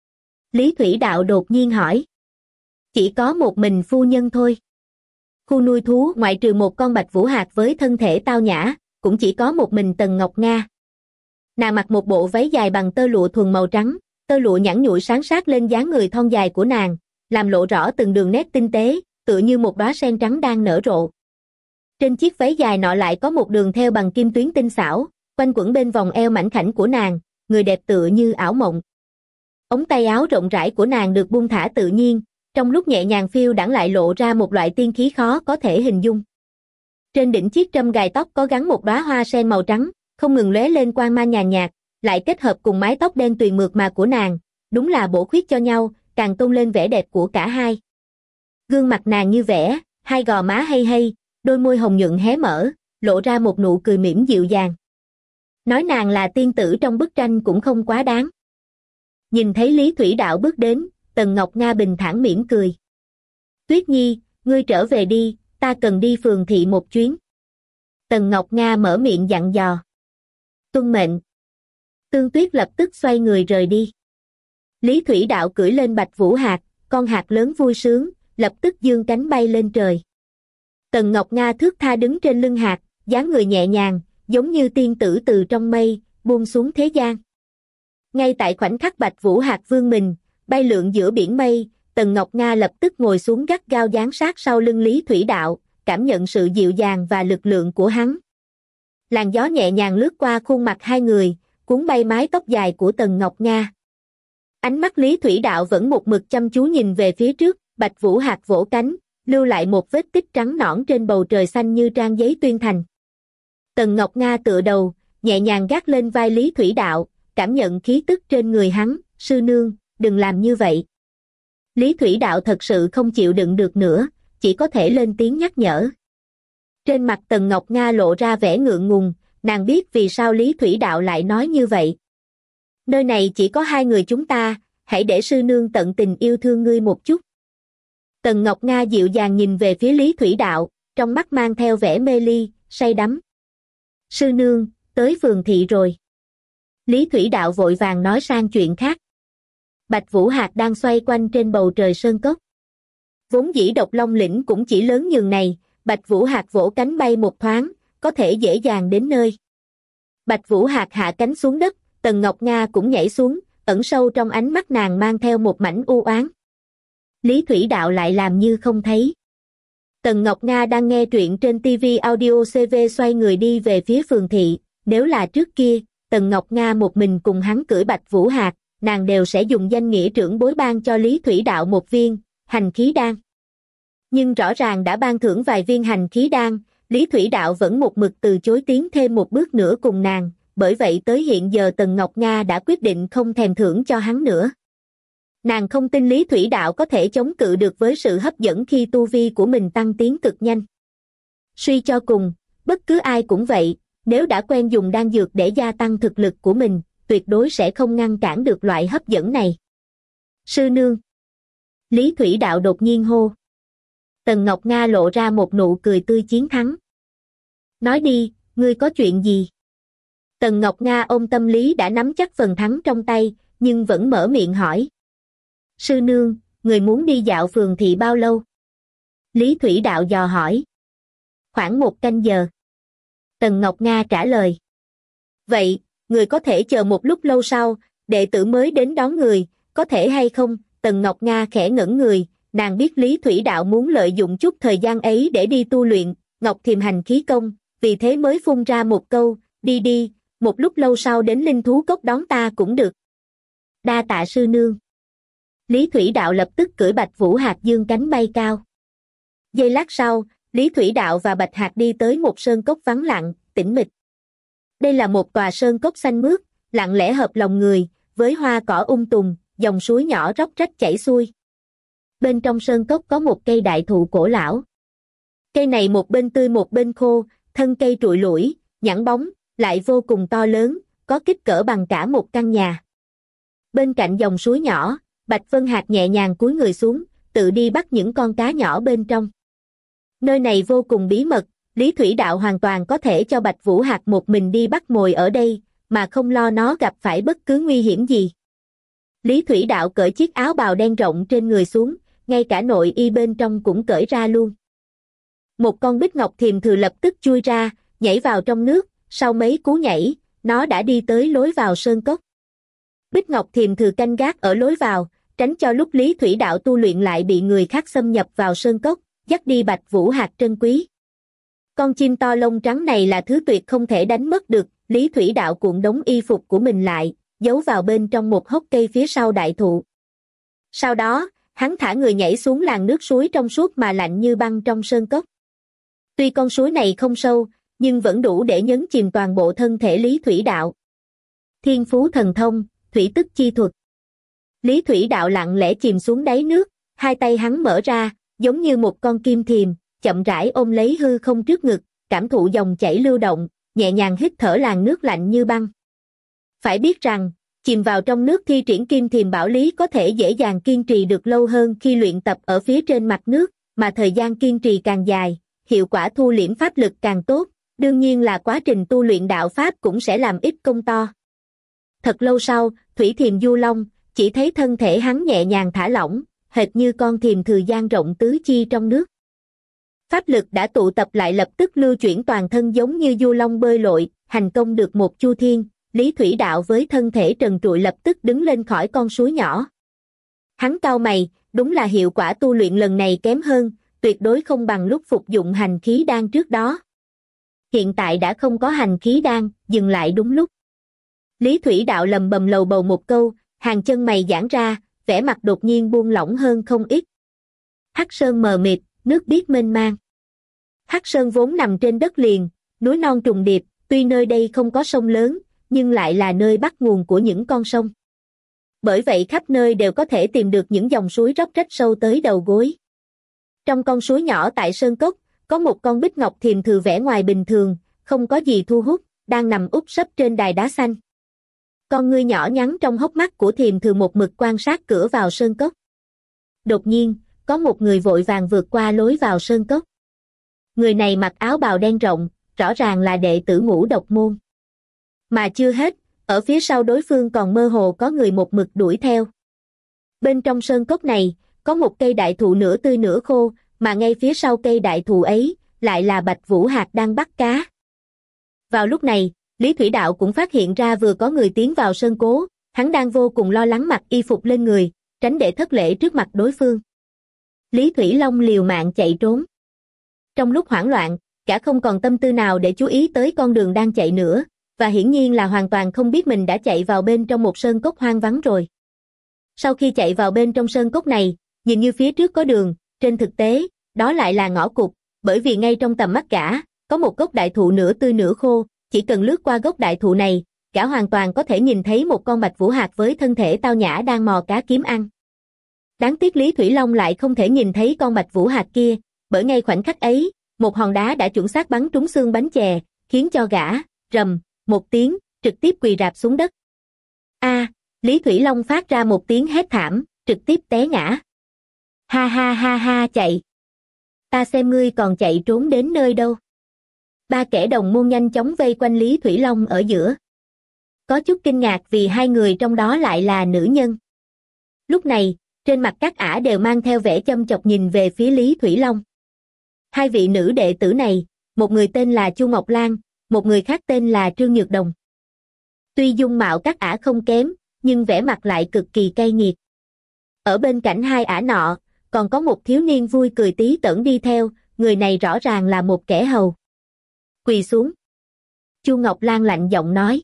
Lý Thủy Đạo đột nhiên hỏi. Chỉ có một mình phu nhân thôi. Khu nuôi thú ngoại trừ một con bạch vũ hạc với thân thể tao nhã, cũng chỉ có một mình Tần Ngọc Nga. Nàng mặc một bộ váy dài bằng tơ lụa thuần màu trắng, tơ lụa nhẵn nhụi sáng sát lên dáng người thon dài của nàng, làm lộ rõ từng đường nét tinh tế, tựa như một đóa sen trắng đang nở rộ. Trên chiếc váy dài nọ lại có một đường thêu bằng kim tuyến tinh xảo, quanh quẩn bên vòng eo mảnh khảnh của nàng, người đẹp tựa như ảo mộng. Ống tay áo rộng rãi của nàng được buông thả tự nhiên, trong lúc nhẹ nhàng phiêu đãng lại lộ ra một loại tiên khí khó có thể hình dung. Trên đỉnh chiếc trâm gài tóc có gắn một đóa hoa sen màu trắng, không ngừng lóe lên quang mang nhàn nhạt, lại kết hợp cùng mái tóc đen tuyền mượt mà của nàng, đúng là bổ khuyết cho nhau, càng tôn lên vẻ đẹp của cả hai. Gương mặt nàng như vẽ, hai gò má hay hay, Đôi môi hồng nhuận hé mở, lộ ra một nụ cười mỉm dịu dàng. Nói nàng là tiên tử trong bức tranh cũng không quá đáng. Nhìn thấy Lý Thủy Đạo bước đến, Tần Ngọc Nga bình thản mỉm cười. Tuyết Nhi, ngươi trở về đi, ta cần đi phường thị một chuyến. Tần Ngọc Nga mở miệng dặn dò. Tuân mệnh. Tương Tuyết lập tức xoay người rời đi. Lý Thủy Đạo cưỡi lên Bạch Vũ Hạc, con hạc lớn vui sướng, lập tức giương cánh bay lên trời. Tần Ngọc Nga thướt tha đứng trên lưng hạc, dáng người nhẹ nhàng, giống như tiên tử từ trong mây, buông xuống thế gian. Ngay tại khoảnh khắc Bạch Vũ Hạc vươn mình, bay lượn giữa biển mây, Tần Ngọc Nga lập tức ngồi xuống gắt gao dán sát sau lưng Lý Thủy Đạo, cảm nhận sự dịu dàng và lực lượng của hắn. Làn gió nhẹ nhàng lướt qua khuôn mặt hai người, cuốn bay mái tóc dài của Tần Ngọc Nga. Ánh mắt Lý Thủy Đạo vẫn một mực chăm chú nhìn về phía trước, Bạch Vũ Hạc vỗ cánh, lưu lại một vết tích trắng nõn trên bầu trời xanh như trang giấy tuyên thành. Tần Ngọc Nga tựa đầu, nhẹ nhàng gác lên vai Lý Thủy Đạo, cảm nhận khí tức trên người hắn, sư nương, đừng làm như vậy. Lý Thủy Đạo thật sự không chịu đựng được nữa, chỉ có thể lên tiếng nhắc nhở. Trên mặt Tần Ngọc Nga lộ ra vẻ ngượng ngùng, nàng biết vì sao Lý Thủy Đạo lại nói như vậy. Nơi này chỉ có hai người chúng ta, hãy để sư nương tận tình yêu thương ngươi một chút. Tần Ngọc Nga dịu dàng nhìn về phía Lý Thủy Đạo, trong mắt mang theo vẻ mê ly, say đắm. Sư nương, tới phường thị rồi. Lý Thủy Đạo vội vàng nói sang chuyện khác. Bạch Vũ Hạc đang xoay quanh trên bầu trời sơn cốc. Vốn dĩ Độc Long lĩnh cũng chỉ lớn nhường này, Bạch Vũ Hạc vỗ cánh bay một thoáng, có thể dễ dàng đến nơi. Bạch Vũ Hạc hạ cánh xuống đất, Tần Ngọc Nga cũng nhảy xuống, ẩn sâu trong ánh mắt nàng mang theo một mảnh u oán. Lý Thủy Đạo lại làm như không thấy. Tần Ngọc Nga đang nghe truyện trên ti vi Audio xê vê xoay người đi về phía phường thị, nếu là trước kia, Tần Ngọc Nga một mình cùng hắn cưỡi Bạch Vũ Hạc, nàng đều sẽ dùng danh nghĩa trưởng bối ban cho Lý Thủy Đạo một viên hành khí đan. Nhưng rõ ràng đã ban thưởng vài viên hành khí đan, Lý Thủy Đạo vẫn một mực từ chối tiến thêm một bước nữa cùng nàng, bởi vậy tới hiện giờ Tần Ngọc Nga đã quyết định không thèm thưởng cho hắn nữa. Nàng không tin Lý Thủy Đạo có thể chống cự được với sự hấp dẫn khi tu vi của mình tăng tiến cực nhanh. Suy cho cùng, bất cứ ai cũng vậy, nếu đã quen dùng đan dược để gia tăng thực lực của mình, tuyệt đối sẽ không ngăn cản được loại hấp dẫn này. Sư nương. Lý Thủy Đạo đột nhiên hô. Tần Ngọc Nga lộ ra một nụ cười tươi chiến thắng. Nói đi, ngươi có chuyện gì? Tần Ngọc Nga ôm tâm lý đã nắm chắc phần thắng trong tay, nhưng vẫn mở miệng hỏi. Sư nương, người muốn đi dạo phường thị bao lâu? Lý Thủy Đạo dò hỏi. Khoảng một canh giờ. Tần Ngọc Nga trả lời. Vậy, người có thể chờ một lúc lâu sau, đệ tử mới đến đón người, có thể hay không? Tần Ngọc Nga khẽ ngẩn người, nàng biết Lý Thủy Đạo muốn lợi dụng chút thời gian ấy để đi tu luyện Ngọc Thiềm hành khí công, vì thế mới phun ra một câu, đi đi, một lúc lâu sau đến linh thú cốc đón ta cũng được. Đa tạ sư nương. Lý Thủy Đạo lập tức cưỡi Bạch Vũ Hạc dương cánh bay cao. Giây lát sau, Lý Thủy Đạo và Bạch Hạc đi tới một sơn cốc vắng lặng, tĩnh mịch. Đây là một tòa sơn cốc xanh mướt, lặng lẽ hợp lòng người, với hoa cỏ um tùm, dòng suối nhỏ róc rách chảy xuôi. Bên trong sơn cốc có một cây đại thụ cổ lão. Cây này một bên tươi một bên khô, thân cây trụi lủi, nhẵn bóng, lại vô cùng to lớn, có kích cỡ bằng cả một căn nhà. Bên cạnh dòng suối nhỏ, Bạch Vân Hạc nhẹ nhàng cúi người xuống, tự đi bắt những con cá nhỏ bên trong. Nơi này vô cùng bí mật, Lý Thủy Đạo hoàn toàn có thể cho Bạch Vũ Hạc một mình đi bắt mồi ở đây, mà không lo nó gặp phải bất cứ nguy hiểm gì. Lý Thủy Đạo cởi chiếc áo bào đen rộng trên người xuống, ngay cả nội y bên trong cũng cởi ra luôn. Một con bích ngọc thiềm thừ lập tức chui ra, nhảy vào trong nước, sau mấy cú nhảy, nó đã đi tới lối vào sơn cốc. Bích ngọc thiềm thừ canh gác ở lối vào, tránh cho lúc Lý Thủy Đạo tu luyện lại bị người khác xâm nhập vào sơn cốc, dắt đi Bạch Vũ Hạc trân quý. Con chim to lông trắng này là thứ tuyệt không thể đánh mất được, Lý Thủy Đạo cuộn đống y phục của mình lại, giấu vào bên trong một hốc cây phía sau đại thụ. Sau đó, hắn thả người nhảy xuống làn nước suối trong suốt mà lạnh như băng trong sơn cốc. Tuy con suối này không sâu, nhưng vẫn đủ để nhấn chìm toàn bộ thân thể Lý Thủy Đạo. Thiên phú thần thông, thủy tức chi thuật. Lý Thủy Đạo lặng lẽ chìm xuống đáy nước, hai tay hắn mở ra, giống như một con kim thiềm, chậm rãi ôm lấy hư không trước ngực, cảm thụ dòng chảy lưu động, nhẹ nhàng hít thở làn nước lạnh như băng. Phải biết rằng, chìm vào trong nước thi triển kim thiềm bảo lý có thể dễ dàng kiên trì được lâu hơn khi luyện tập ở phía trên mặt nước, mà thời gian kiên trì càng dài, hiệu quả thu liễm pháp lực càng tốt, đương nhiên là quá trình tu luyện đạo pháp cũng sẽ làm ít công to. Thật lâu sau, thủy thiềm du long, chỉ thấy thân thể hắn nhẹ nhàng thả lỏng, hệt như con thiềm thừa dang rộng tứ chi trong nước. Pháp lực đã tụ tập lại lập tức lưu chuyển toàn thân giống như du long bơi lội, hành công được một chu thiên, Lý Thủy Đạo với thân thể trần trụi lập tức đứng lên khỏi con suối nhỏ. Hắn cau mày, đúng là hiệu quả tu luyện lần này kém hơn, tuyệt đối không bằng lúc phục dụng hành khí đan trước đó. Hiện tại đã không có hành khí đan, dừng lại đúng lúc. Lý Thủy Đạo lầm bầm lầu bầu một câu, hàng chân mày giãn ra, vẻ mặt đột nhiên buông lỏng hơn không ít. Hắc Sơn mờ mịt, nước biếc mênh mang. Hắc Sơn vốn nằm trên đất liền, núi non trùng điệp, tuy nơi đây không có sông lớn, nhưng lại là nơi bắt nguồn của những con sông. Bởi vậy khắp nơi đều có thể tìm được những dòng suối róc rách sâu tới đầu gối. Trong con suối nhỏ tại Sơn Cốc, có một con bích ngọc thiềm thừ vẻ ngoài bình thường, không có gì thu hút, đang nằm úp sấp trên đài đá xanh. Con ngươi nhỏ nhắn trong hốc mắt của thiềm thừ một mực quan sát cửa vào Sơn Cốc. Đột nhiên, có một người vội vàng vượt qua lối vào Sơn Cốc. Người này mặc áo bào đen rộng, rõ ràng là đệ tử Ngũ Độc Môn. Mà chưa hết, ở phía sau đối phương còn mơ hồ có người một mực đuổi theo. Bên trong Sơn Cốc này, có một cây đại thụ nửa tươi nửa khô, mà ngay phía sau cây đại thụ ấy, lại là Bạch Vũ Hạc đang bắt cá. Vào lúc này, Lý Thủy Đạo cũng phát hiện ra vừa có người tiến vào Sơn Cố, hắn đang vô cùng lo lắng mặc y phục lên người, tránh để thất lễ trước mặt đối phương. Lý Thủy Long liều mạng chạy trốn. Trong lúc hoảng loạn, cả không còn tâm tư nào để chú ý tới con đường đang chạy nữa, và hiển nhiên là hoàn toàn không biết mình đã chạy vào bên trong một sơn cốc hoang vắng rồi. Sau khi chạy vào bên trong sơn cốc này, nhìn như phía trước có đường, trên thực tế, đó lại là ngõ cụt, bởi vì ngay trong tầm mắt gã, có một gốc đại thụ nửa tươi nửa khô, chỉ cần lướt qua gốc đại thụ này, gã hoàn toàn có thể nhìn thấy một con Bạch Vũ Hạc với thân thể tao nhã đang mò cá kiếm ăn. Đáng tiếc Lý Thủy Long lại không thể nhìn thấy con Bạch Vũ Hạc kia, bởi ngay khoảnh khắc ấy, một hòn đá đã chuẩn xác bắn trúng xương bánh chè, khiến cho gã, rầm, một tiếng, trực tiếp quỳ rạp xuống đất. A, Lý Thủy Long phát ra một tiếng hét thảm, trực tiếp té ngã. Ha ha ha ha chạy. Ta xem ngươi còn chạy trốn đến nơi đâu. Ba kẻ đồng môn nhanh chóng vây quanh Lý Thủy Long ở giữa. Có chút kinh ngạc vì hai người trong đó lại là nữ nhân. Lúc này, trên mặt các ả đều mang theo vẻ châm chọc nhìn về phía Lý Thủy Long. Hai vị nữ đệ tử này, một người tên là Chu Ngọc Lan, một người khác tên là Trương Nhược Đồng. Tuy dung mạo các ả không kém, nhưng vẻ mặt lại cực kỳ cay nghiệt. Ở bên cạnh hai ả nọ, còn có một thiếu niên vui cười tí tởn đi theo, người này rõ ràng là một kẻ hầu. Quỳ xuống. Chu Ngọc Lan lạnh giọng nói.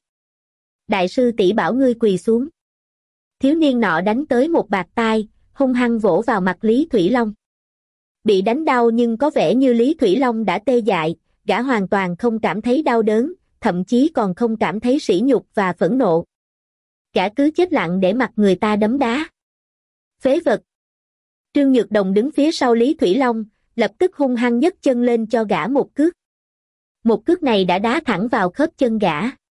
Đại sư tỷ bảo ngươi quỳ xuống. Thiếu niên nọ đánh tới một bạt tai, hung hăng vỗ vào mặt Lý Thủy Long. Bị đánh đau nhưng có vẻ như Lý Thủy Long đã tê dại, gã hoàn toàn không cảm thấy đau đớn, thậm chí còn không cảm thấy sỉ nhục và phẫn nộ. Gã cứ chết lặng để mặc người ta đấm đá. Phế vật. Trương Nhược Đồng đứng phía sau Lý Thủy Long, lập tức hung hăng nhấc chân lên cho gã một cước. Một cước này đã đá thẳng vào khớp chân gã.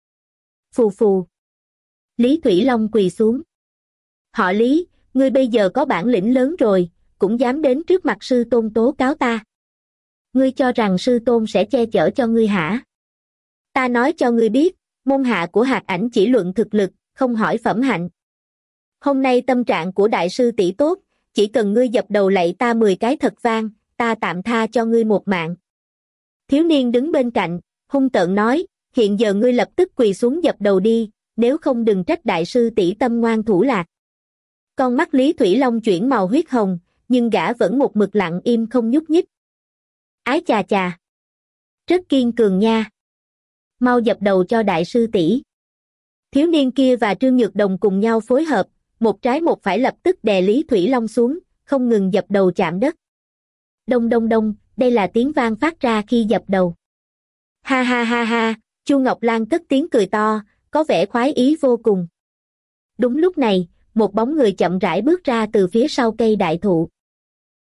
Phù phù. Lý Thủy Long quỳ xuống. Họ Lý, ngươi bây giờ có bản lĩnh lớn rồi, cũng dám đến trước mặt sư tôn tố cáo ta. Ngươi cho rằng sư tôn sẽ che chở cho ngươi hả? Ta nói cho ngươi biết, môn hạ của Hạc Ảnh chỉ luận thực lực, không hỏi phẩm hạnh. Hôm nay tâm trạng của đại sư tỷ tốt, chỉ cần ngươi dập đầu lạy ta mười cái thật vang, ta tạm tha cho ngươi một mạng. Thiếu niên đứng bên cạnh, hung tợn nói, hiện giờ ngươi lập tức quỳ xuống dập đầu đi, nếu không đừng trách đại sư tỷ tâm ngoan thủ lạc. Con mắt Lý Thủy Long chuyển màu huyết hồng, nhưng gã vẫn một mực lặng im không nhúc nhích. Ái chà chà. Rất kiên cường nha. Mau dập đầu cho đại sư tỷ. Thiếu niên kia và Trương Nhược Đồng cùng nhau phối hợp, một trái một phải lập tức đè Lý Thủy Long xuống, không ngừng dập đầu chạm đất. Đông đông đông, đây là tiếng vang phát ra khi dập đầu. Ha ha ha ha, Chu Ngọc Lan cất tiếng cười to, có vẻ khoái ý vô cùng. Đúng lúc này, một bóng người chậm rãi bước ra từ phía sau cây đại thụ.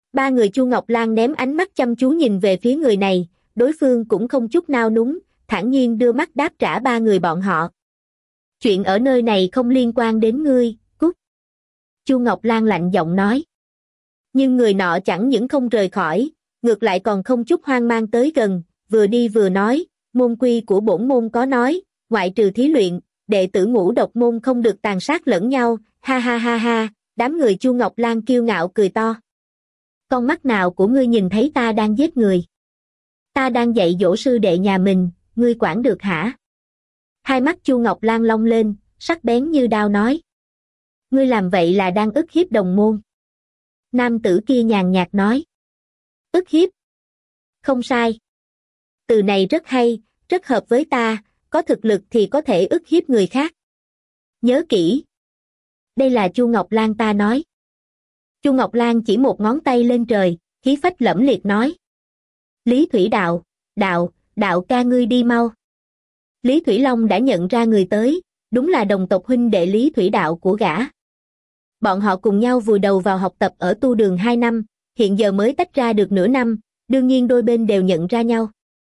Ba người Chu Ngọc Lan ném ánh mắt chăm chú nhìn về phía người này, đối phương cũng không chút nao núng, thản nhiên đưa mắt đáp trả ba người bọn họ. Chuyện ở nơi này không liên quan đến ngươi, cút. Chu Ngọc Lan lạnh giọng nói. Nhưng người nọ chẳng những không rời khỏi, ngược lại còn không chút hoang mang tới gần, vừa đi vừa nói, môn quy của bổn môn có nói, ngoại trừ thí luyện, đệ tử ngũ độc môn không được tàn sát lẫn nhau, ha ha ha ha, đám người Chu Ngọc Lan kiêu ngạo cười to. Con mắt nào của ngươi nhìn thấy ta đang giết người? Ta đang dạy dỗ sư đệ nhà mình, ngươi quản được hả? Hai mắt Chu Ngọc Lan long lên, sắc bén như đao nói. Ngươi làm vậy là đang ức hiếp đồng môn. Nam tử kia nhàn nhạt nói. Ức hiếp? Không sai. Từ này rất hay, rất hợp với ta, có thực lực thì có thể ức hiếp người khác. Nhớ kỹ. Đây là Chu Ngọc Lan ta nói. Chu Ngọc Lan chỉ một ngón tay lên trời, khí phách lẫm liệt nói. Lý Thủy Đạo, đạo, đạo ca ngươi đi mau. Lý Thủy Long đã nhận ra người tới, đúng là đồng tộc huynh đệ Lý Thủy Đạo của gã. Bọn họ cùng nhau vùi đầu vào học tập ở tu đường hai năm, hiện giờ mới tách ra được nửa năm, đương nhiên đôi bên đều nhận ra nhau.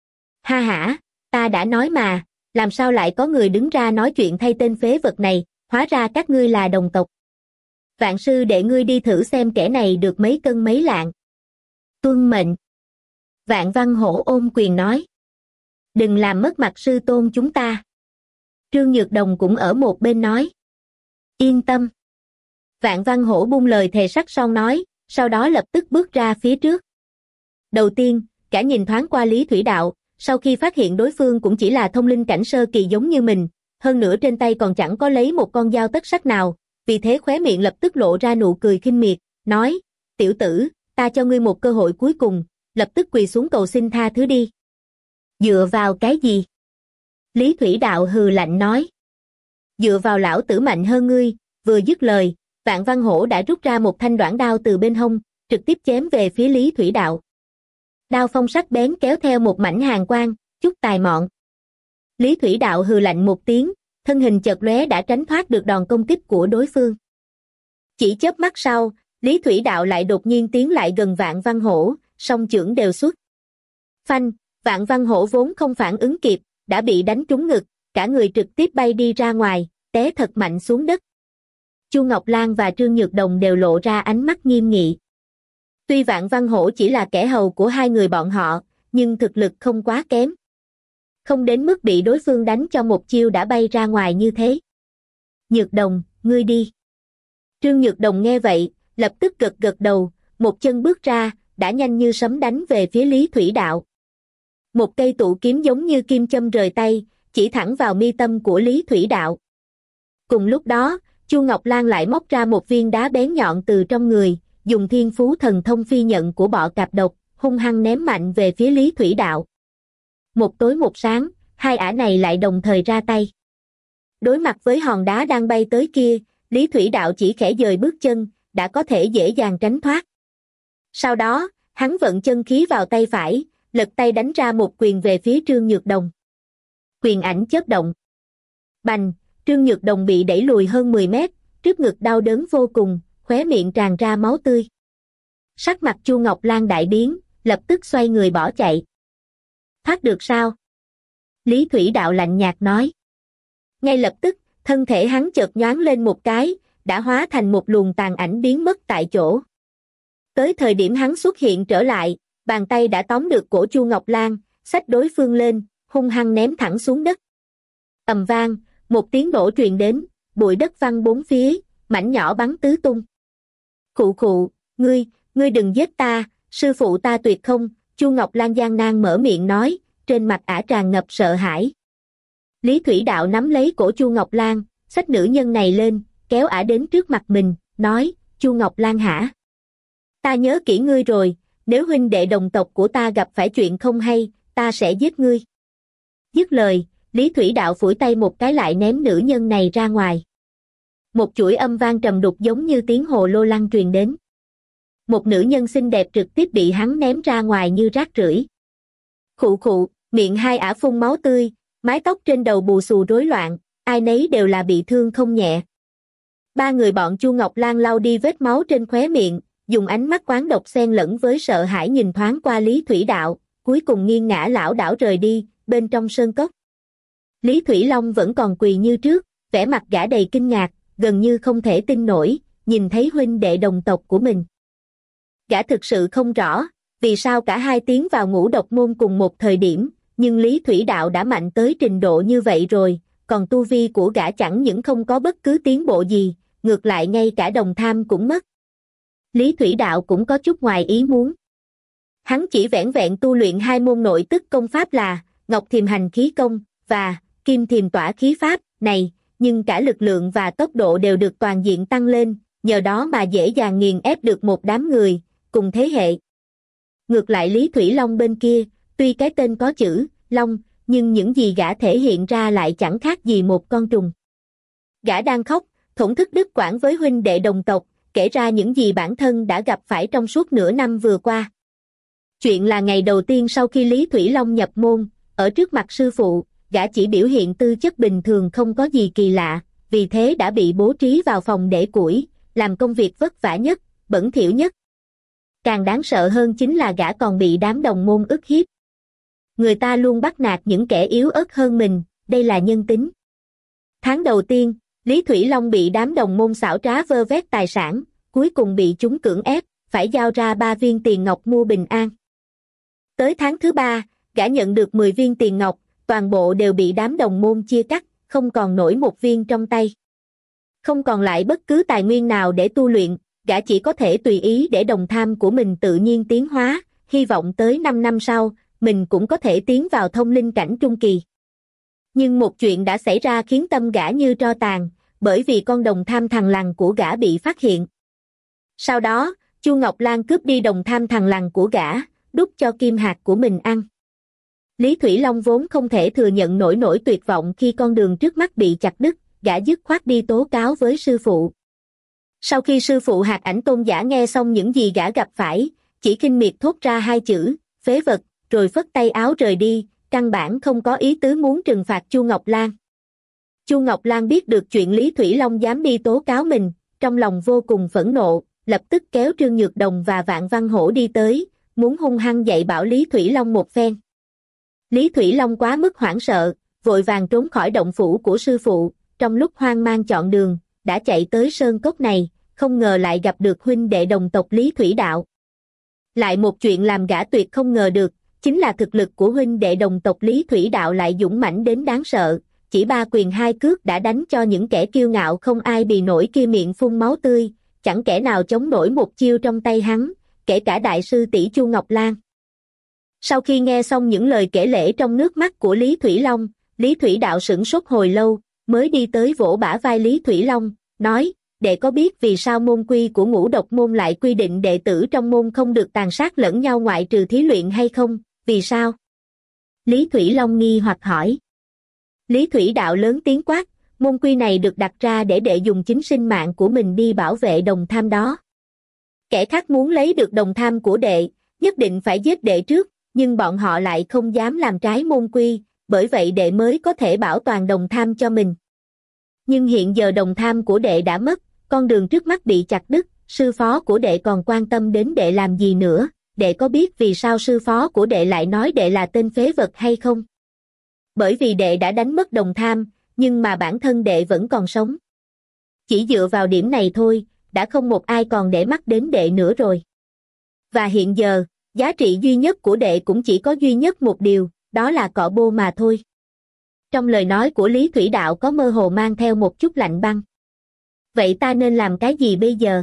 Ha hả, ta đã nói mà, làm sao lại có người đứng ra nói chuyện thay tên phế vật này, hóa ra các ngươi là đồng tộc. Vạn sư đệ ngươi đi thử xem kẻ này được mấy cân mấy lạng. Tuân mệnh. Vạn Văn Hổ ôm quyền nói. Đừng làm mất mặt sư tôn chúng ta. Trương Nhược Đồng cũng ở một bên nói. Yên tâm. Vạn Văn Hổ buông lời thề sắc son nói, sau đó lập tức bước ra phía trước. Đầu tiên, cả nhìn thoáng qua Lý Thủy Đạo, sau khi phát hiện đối phương cũng chỉ là thông linh cảnh sơ kỳ giống như mình, hơn nữa trên tay còn chẳng có lấy một con dao tất sắc nào, vì thế khóe miệng lập tức lộ ra nụ cười khinh miệt, nói, tiểu tử, ta cho ngươi một cơ hội cuối cùng, lập tức quỳ xuống cầu xin tha thứ đi. Dựa vào cái gì? Lý Thủy Đạo hừ lạnh nói. Dựa vào lão tử mạnh hơn ngươi, vừa dứt lời, Vạn Văn Hổ đã rút ra một thanh đoản đao từ bên hông, trực tiếp chém về phía Lý Thủy Đạo. Đao phong sắc bén kéo theo một mảnh hàn quang, chút tài mọn. Lý Thủy Đạo hừ lạnh một tiếng, thân hình chợt lóe đã tránh thoát được đòn công kích của đối phương. Chỉ chớp mắt sau, Lý Thủy Đạo lại đột nhiên tiến lại gần Vạn Văn Hổ, song chưởng đều xuất. Phanh, Vạn Văn Hổ vốn không phản ứng kịp, đã bị đánh trúng ngực, cả người trực tiếp bay đi ra ngoài, té thật mạnh xuống đất. Chu Ngọc Lan và Trương Nhược Đồng đều lộ ra ánh mắt nghiêm nghị. Tuy Vạn Văn Hổ chỉ là kẻ hầu của hai người bọn họ, nhưng thực lực không quá kém. Không đến mức bị đối phương đánh cho một chiêu đã bay ra ngoài như thế. Nhược Đồng, ngươi đi. Trương Nhược Đồng nghe vậy, lập tức gật gật đầu, một chân bước ra, đã nhanh như sấm đánh về phía Lý Thủy Đạo. Một cây tụ kiếm giống như kim châm rời tay, chỉ thẳng vào mi tâm của Lý Thủy Đạo. Cùng lúc đó, Chu Ngọc Lan lại móc ra một viên đá bén nhọn từ trong người, dùng thiên phú thần thông phi nhận của bọ cạp độc, hung hăng ném mạnh về phía Lý Thủy Đạo. Một tối một sáng, hai ả này lại đồng thời ra tay. Đối mặt với hòn đá đang bay tới kia, Lý Thủy Đạo chỉ khẽ dời bước chân, đã có thể dễ dàng tránh thoát. Sau đó, hắn vận chân khí vào tay phải, lật tay đánh ra một quyền về phía Trương Nhược Đồng. Quyền ảnh chớp động. Bành, Trương Nhược Đồng bị đẩy lùi hơn mười mét, trước ngực đau đớn vô cùng, khóe miệng tràn ra máu tươi. Sắc mặt Chu Ngọc Lan đại biến, lập tức xoay người bỏ chạy. Thoát được sao? Lý Thủy Đạo lạnh nhạt nói. Ngay lập tức, thân thể hắn chợt nhoáng lên một cái, đã hóa thành một luồng tàn ảnh biến mất tại chỗ. Tới thời điểm hắn xuất hiện trở lại, bàn tay đã tóm được cổ Chu Ngọc Lan, xách đối phương lên, hung hăng ném thẳng xuống đất. Ầm vang, một tiếng nổ truyền đến, bụi đất văng bốn phía, mảnh nhỏ bắn tứ tung. Khụ khụ, ngươi, ngươi đừng giết ta, sư phụ ta tuyệt không, Chu Ngọc Lan gian nan mở miệng nói, trên mặt ả tràn ngập sợ hãi. Lý Thủy Đạo nắm lấy cổ Chu Ngọc Lan, xách nữ nhân này lên, kéo ả đến trước mặt mình, nói, Chu Ngọc Lan hả? Ta nhớ kỹ ngươi rồi, nếu huynh đệ đồng tộc của ta gặp phải chuyện không hay, ta sẽ giết ngươi. Dứt lời, Lý Thủy Đạo phủi tay một cái lại ném nữ nhân này ra ngoài. Một chuỗi âm vang trầm đục giống như tiếng hồ lô lăng truyền đến. Một nữ nhân xinh đẹp trực tiếp bị hắn ném ra ngoài như rác rưởi. Khụ khụ, miệng hai ả phun máu tươi, mái tóc trên đầu bù xù rối loạn, ai nấy đều là bị thương không nhẹ. Ba người bọn Chu Ngọc Lan lau đi vết máu trên khóe miệng, dùng ánh mắt oán độc xen lẫn với sợ hãi nhìn thoáng qua Lý Thủy Đạo, cuối cùng nghiêng ngã lảo đảo rời đi, bên trong sơn cốc. Lý Thủy Long vẫn còn quỳ như trước, vẻ mặt gã đầy kinh ngạc, gần như không thể tin nổi, nhìn thấy huynh đệ đồng tộc của mình. Gã thực sự không rõ, vì sao cả hai tiến vào ngũ độc môn cùng một thời điểm, nhưng Lý Thủy Đạo đã mạnh tới trình độ như vậy rồi, còn tu vi của gã chẳng những không có bất cứ tiến bộ gì, ngược lại ngay cả đồng tham cũng mất. Lý Thủy Đạo cũng có chút ngoài ý muốn. Hắn chỉ vẻn vẹn tu luyện hai môn nội tức công pháp là Ngọc Thiềm Hành Khí Công và Kim Thiềm Tỏa Khí Pháp này, nhưng cả lực lượng và tốc độ đều được toàn diện tăng lên, nhờ đó mà dễ dàng nghiền ép được một đám người cùng thế hệ. Ngược lại Lý Thủy Long bên kia, tuy cái tên có chữ Long, nhưng những gì gã thể hiện ra lại chẳng khác gì một con trùng. Gã đang khóc, thổn thức đứt quãng với huynh đệ đồng tộc, kể ra những gì bản thân đã gặp phải trong suốt nửa năm vừa qua. Chuyện là ngày đầu tiên sau khi Lý Thủy Long nhập môn, ở trước mặt sư phụ, gã chỉ biểu hiện tư chất bình thường không có gì kỳ lạ, vì thế đã bị bố trí vào phòng để củi, làm công việc vất vả nhất, bẩn thỉu nhất. Càng đáng sợ hơn chính là gã còn bị đám đồng môn ức hiếp. Người ta luôn bắt nạt những kẻ yếu ớt hơn mình, đây là nhân tính. Tháng đầu tiên, Lý Thủy Long bị đám đồng môn xảo trá vơ vét tài sản, cuối cùng bị chúng cưỡng ép, phải giao ra ba viên tiền ngọc mua bình an. Tới tháng thứ ba, gã nhận được mười viên tiền ngọc, toàn bộ đều bị đám đồng môn chia cắt, không còn nổi một viên trong tay. Không còn lại bất cứ tài nguyên nào để tu luyện, gã chỉ có thể tùy ý để đồng tham của mình tự nhiên tiến hóa, hy vọng tới năm năm sau, mình cũng có thể tiến vào thông linh cảnh trung kỳ. Nhưng một chuyện đã xảy ra khiến tâm gã như tro tàn, bởi vì con đồng tham thằn lằn của gã bị phát hiện. Sau đó, Chu Ngọc Lan cướp đi đồng tham thằn lằn của gã, đút cho kim hạt của mình ăn. Lý Thủy Long vốn không thể thừa nhận nổi nỗi tuyệt vọng khi con đường trước mắt bị chặt đứt, gã dứt khoát đi tố cáo với sư phụ. Sau khi sư phụ Hạt Ảnh Tôn giả nghe xong những gì gã gặp phải, chỉ khinh miệt thốt ra hai chữ, phế vật, rồi phất tay áo rời đi, căn bản không có ý tứ muốn trừng phạt Chu Ngọc Lan. Chu Ngọc Lan biết được chuyện Lý Thủy Long dám đi tố cáo mình, trong lòng vô cùng phẫn nộ, lập tức kéo Trương Nhược Đồng và Vạn Văn Hổ đi tới, muốn hung hăng dạy bảo Lý Thủy Long một phen. Lý Thủy Long quá mức hoảng sợ, vội vàng trốn khỏi động phủ của sư phụ, trong lúc hoang mang chọn đường, đã chạy tới sơn cốc này, không ngờ lại gặp được huynh đệ đồng tộc Lý Thủy Đạo. Lại một chuyện làm gã tuyệt không ngờ được, chính là thực lực của huynh đệ đồng tộc Lý Thủy Đạo lại dũng mãnh đến đáng sợ, chỉ ba quyền hai cước đã đánh cho những kẻ kiêu ngạo không ai bì nổi kia miệng phun máu tươi, chẳng kẻ nào chống nổi một chiêu trong tay hắn, kể cả đại sư tỷ Chu Ngọc Lan. Sau khi nghe xong những lời kể lể trong nước mắt của Lý Thủy Long, Lý Thủy Đạo sửng sốt hồi lâu, mới đi tới vỗ bả vai Lý Thủy Long, nói, đệ có biết vì sao môn quy của ngũ độc môn lại quy định đệ tử trong môn không được tàn sát lẫn nhau ngoại trừ thí luyện hay không, vì sao? Lý Thủy Long nghi hoặc hỏi. Lý Thủy Đạo lớn tiếng quát, môn quy này được đặt ra để đệ dùng chính sinh mạng của mình đi bảo vệ đồng tham đó. Kẻ khác muốn lấy được đồng tham của đệ, nhất định phải giết đệ trước, nhưng bọn họ lại không dám làm trái môn quy, bởi vậy đệ mới có thể bảo toàn đồng tham cho mình. Nhưng hiện giờ đồng tham của đệ đã mất, con đường trước mắt bị chặt đứt, sư phó của đệ còn quan tâm đến đệ làm gì nữa, đệ có biết vì sao sư phó của đệ lại nói đệ là tên phế vật hay không? Bởi vì đệ đã đánh mất đồng tham, nhưng mà bản thân đệ vẫn còn sống. Chỉ dựa vào điểm này thôi, đã không một ai còn để mắt đến đệ nữa rồi. Và hiện giờ, giá trị duy nhất của đệ cũng chỉ có duy nhất một điều, đó là cọ bô mà thôi. Trong lời nói của Lý Thủy Đạo có mơ hồ mang theo một chút lạnh băng. Vậy ta nên làm cái gì bây giờ?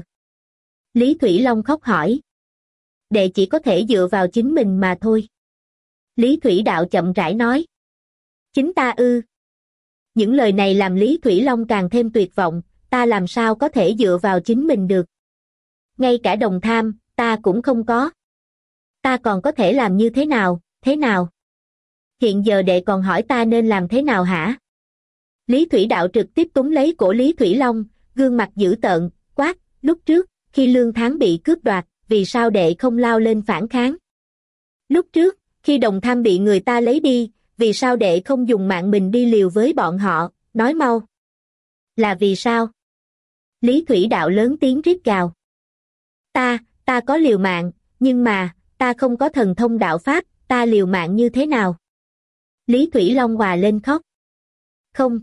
Lý Thủy Long khóc hỏi. Đệ chỉ có thể dựa vào chính mình mà thôi. Lý Thủy Đạo chậm rãi nói. Chính ta ư? Những lời này làm Lý Thủy Long càng thêm tuyệt vọng, ta làm sao có thể dựa vào chính mình được? Ngay cả đồng tham, ta cũng không có. Ta còn có thể làm như thế nào, thế nào? Hiện giờ đệ còn hỏi ta nên làm thế nào hả? Lý Thủy Đạo trực tiếp túm lấy cổ Lý Thủy Long, gương mặt dữ tợn, quát, lúc trước, khi lương tháng bị cướp đoạt, vì sao đệ không lao lên phản kháng? Lúc trước, khi đồng tham bị người ta lấy đi, vì sao đệ không dùng mạng mình đi liều với bọn họ, nói mau. Là vì sao? Lý Thủy Đạo lớn tiếng rít gào. Ta, Ta có liều mạng, nhưng mà, ta không có thần thông đạo pháp, ta liều mạng như thế nào? Lý Thủy Long hòa lên khóc. Không.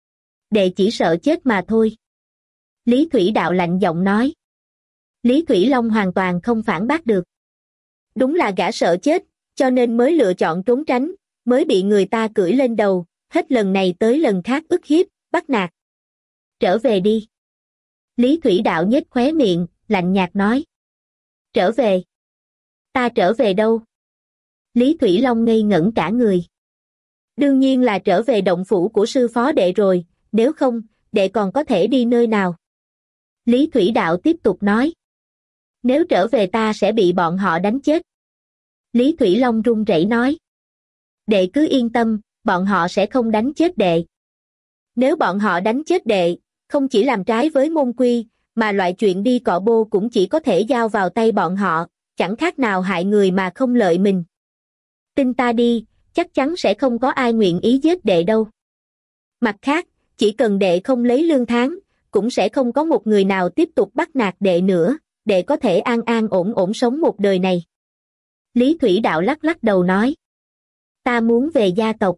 Đệ chỉ sợ chết mà thôi. Lý Thủy Đạo lạnh giọng nói. Lý Thủy Long hoàn toàn không phản bác được. Đúng là gã sợ chết, cho nên mới lựa chọn trốn tránh, mới bị người ta cưỡi lên đầu, hết lần này tới lần khác ức hiếp, bắt nạt. Trở về đi. Lý Thủy Đạo nhếch khóe miệng, lạnh nhạt nói. Trở về. Ta trở về đâu? Lý Thủy Long ngây ngẩn cả người. Đương nhiên là trở về động phủ của sư phó đệ rồi, nếu không, đệ còn có thể đi nơi nào? Lý Thủy Đạo tiếp tục nói. Nếu trở về ta sẽ bị bọn họ đánh chết. Lý Thủy Long run rẩy nói. Đệ cứ yên tâm, bọn họ sẽ không đánh chết đệ. Nếu bọn họ đánh chết đệ, không chỉ làm trái với môn quy, mà loại chuyện đi cọ bô cũng chỉ có thể giao vào tay bọn họ, chẳng khác nào hại người mà không lợi mình. Tin ta đi, chắc chắn sẽ không có ai nguyện ý giết đệ đâu. Mặt khác, chỉ cần đệ không lấy lương tháng, cũng sẽ không có một người nào tiếp tục bắt nạt đệ nữa, đệ có thể an an ổn ổn sống một đời này. Lý Thủy Đạo lắc lắc đầu nói. Ta muốn về gia tộc.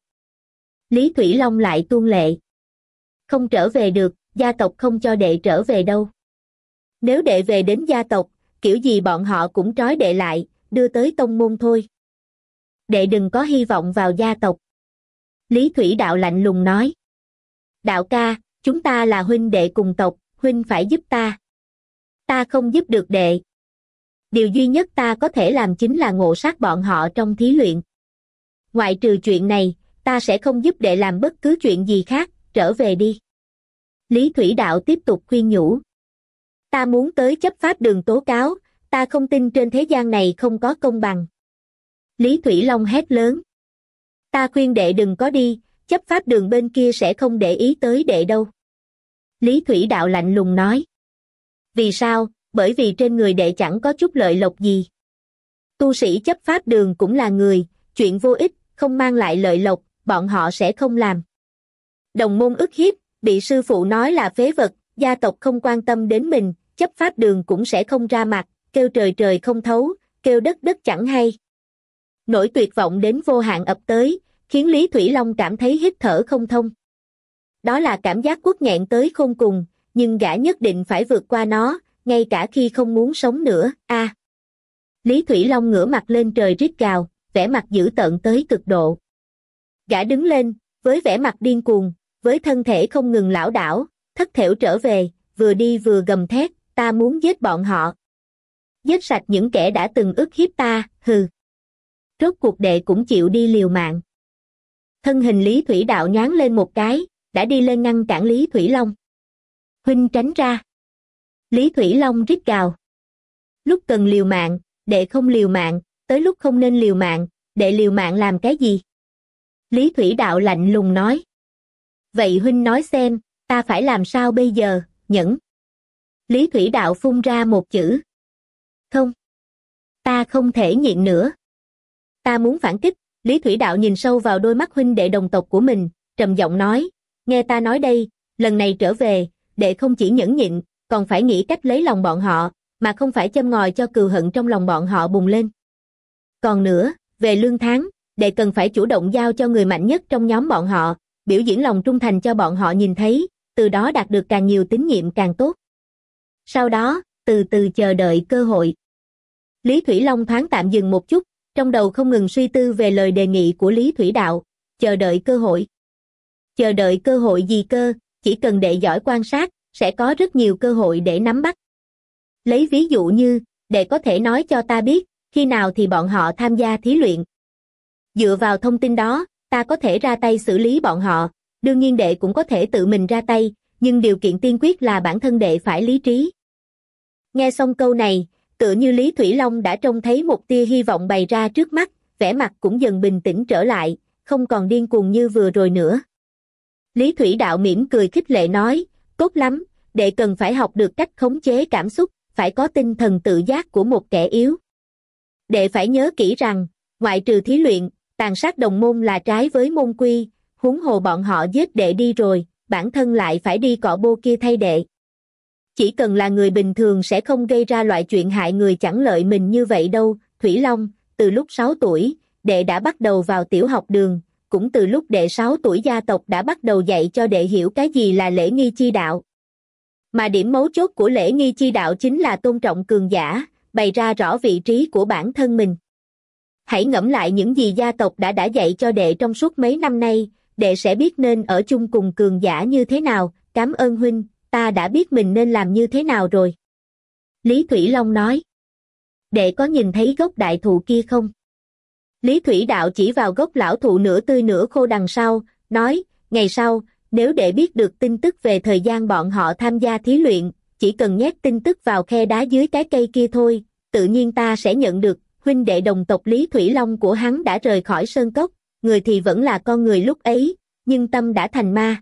Lý Thủy Long lại tuôn lệ. Không trở về được, gia tộc không cho đệ trở về đâu. Nếu đệ về đến gia tộc, kiểu gì bọn họ cũng trói đệ lại, đưa tới tông môn thôi. Đệ đừng có hy vọng vào gia tộc. Lý Thủy Đạo lạnh lùng nói. Đạo ca, chúng ta là huynh đệ cùng tộc, huynh phải giúp ta. Ta không giúp được đệ. Điều duy nhất ta có thể làm chính là ngộ sát bọn họ trong thí luyện. Ngoại trừ chuyện này, ta sẽ không giúp đệ làm bất cứ chuyện gì khác, trở về đi. Lý Thủy Đạo tiếp tục khuyên nhủ. Ta muốn tới chấp pháp đường tố cáo, ta không tin trên thế gian này không có công bằng. Lý Thủy Long hét lớn. Ta khuyên đệ đừng có đi, chấp pháp đường bên kia sẽ không để ý tới đệ đâu. Lý Thủy Đạo lạnh lùng nói. Vì sao? Bởi vì trên người đệ chẳng có chút lợi lộc gì. Tu sĩ chấp pháp đường cũng là người, chuyện vô ích, không mang lại lợi lộc, bọn họ sẽ không làm. Đồng môn ức hiếp, bị sư phụ nói là phế vật, gia tộc không quan tâm đến mình, chấp pháp đường cũng sẽ không ra mặt, kêu trời trời không thấu, kêu đất đất chẳng hay. Nỗi tuyệt vọng đến vô hạn ập tới, khiến Lý Thủy Long cảm thấy hít thở không thông. Đó là cảm giác quất nghẹn tới khôn cùng, nhưng gã nhất định phải vượt qua nó, ngay cả khi không muốn sống nữa, a. À. Lý Thủy Long ngửa mặt lên trời rít gào, vẻ mặt dữ tợn tới cực độ. Gã đứng lên, với vẻ mặt điên cuồng, với thân thể không ngừng lảo đảo, thất thểu trở về, vừa đi vừa gầm thét, ta muốn giết bọn họ. Giết sạch những kẻ đã từng ức hiếp ta, hừ. Rốt cuộc đệ cũng chịu đi liều mạng. Thân hình Lý Thủy Đạo nhoáng lên một cái, đã đi lên ngăn cản Lý Thủy Long. Huynh tránh ra. Lý Thủy Long rít gào. Lúc cần liều mạng, đệ không liều mạng, tới lúc không nên liều mạng, đệ liều mạng làm cái gì? Lý Thủy Đạo lạnh lùng nói. Vậy huynh nói xem, ta phải làm sao bây giờ, nhẫn? Lý Thủy Đạo phun ra một chữ. Không. Ta không thể nhịn nữa. Ta muốn phản kích. Lý Thủy Đạo nhìn sâu vào đôi mắt huynh đệ đồng tộc của mình, trầm giọng nói, nghe ta nói đây, lần này trở về, đệ không chỉ nhẫn nhịn, còn phải nghĩ cách lấy lòng bọn họ, mà không phải châm ngòi cho cừu hận trong lòng bọn họ bùng lên. Còn nữa, về lương tháng, đệ cần phải chủ động giao cho người mạnh nhất trong nhóm bọn họ, biểu diễn lòng trung thành cho bọn họ nhìn thấy, từ đó đạt được càng nhiều tín nhiệm càng tốt. Sau đó, từ từ chờ đợi cơ hội. Lý Thủy Long thoáng tạm dừng một chút, trong đầu không ngừng suy tư về lời đề nghị của Lý Thủy Đạo, chờ đợi cơ hội. Chờ đợi cơ hội gì cơ, chỉ cần đệ giỏi quan sát, sẽ có rất nhiều cơ hội để nắm bắt. Lấy ví dụ như, đệ có thể nói cho ta biết, khi nào thì bọn họ tham gia thí luyện. Dựa vào thông tin đó, ta có thể ra tay xử lý bọn họ, đương nhiên đệ cũng có thể tự mình ra tay, nhưng điều kiện tiên quyết là bản thân đệ phải lý trí. Nghe xong câu này, tựa như Lý Thủy Long đã trông thấy một tia hy vọng bày ra trước mắt, vẻ mặt cũng dần bình tĩnh trở lại, không còn điên cuồng như vừa rồi nữa. Lý Thủy Đạo mỉm cười khích lệ nói, tốt lắm, đệ cần phải học được cách khống chế cảm xúc, phải có tinh thần tự giác của một kẻ yếu. Đệ phải nhớ kỹ rằng, ngoại trừ thí luyện, tàn sát đồng môn là trái với môn quy, huống hồ bọn họ giết đệ đi rồi, bản thân lại phải đi cọ bô kia thay đệ. Chỉ cần là người bình thường sẽ không gây ra loại chuyện hại người chẳng lợi mình như vậy đâu. Thủy Long, từ lúc sáu tuổi, đệ đã bắt đầu vào tiểu học đường, cũng từ lúc đệ sáu tuổi gia tộc đã bắt đầu dạy cho đệ hiểu cái gì là lễ nghi chi đạo. Mà điểm mấu chốt của lễ nghi chi đạo chính là tôn trọng cường giả, bày ra rõ vị trí của bản thân mình. Hãy ngẫm lại những gì gia tộc đã đã dạy cho đệ trong suốt mấy năm nay, đệ sẽ biết nên ở chung cùng cường giả như thế nào. Cảm ơn huynh, ta đã biết mình nên làm như thế nào rồi. Lý Thủy Long nói. Đệ có nhìn thấy gốc đại thụ kia không? Lý Thủy Đạo chỉ vào gốc lão thụ nửa tươi nửa khô đằng sau, nói, ngày sau, nếu đệ biết được tin tức về thời gian bọn họ tham gia thí luyện, chỉ cần nhét tin tức vào khe đá dưới cái cây kia thôi, tự nhiên ta sẽ nhận được. Huynh đệ đồng tộc Lý Thủy Long của hắn đã rời khỏi sơn cốc, người thì vẫn là con người lúc ấy, nhưng tâm đã thành ma.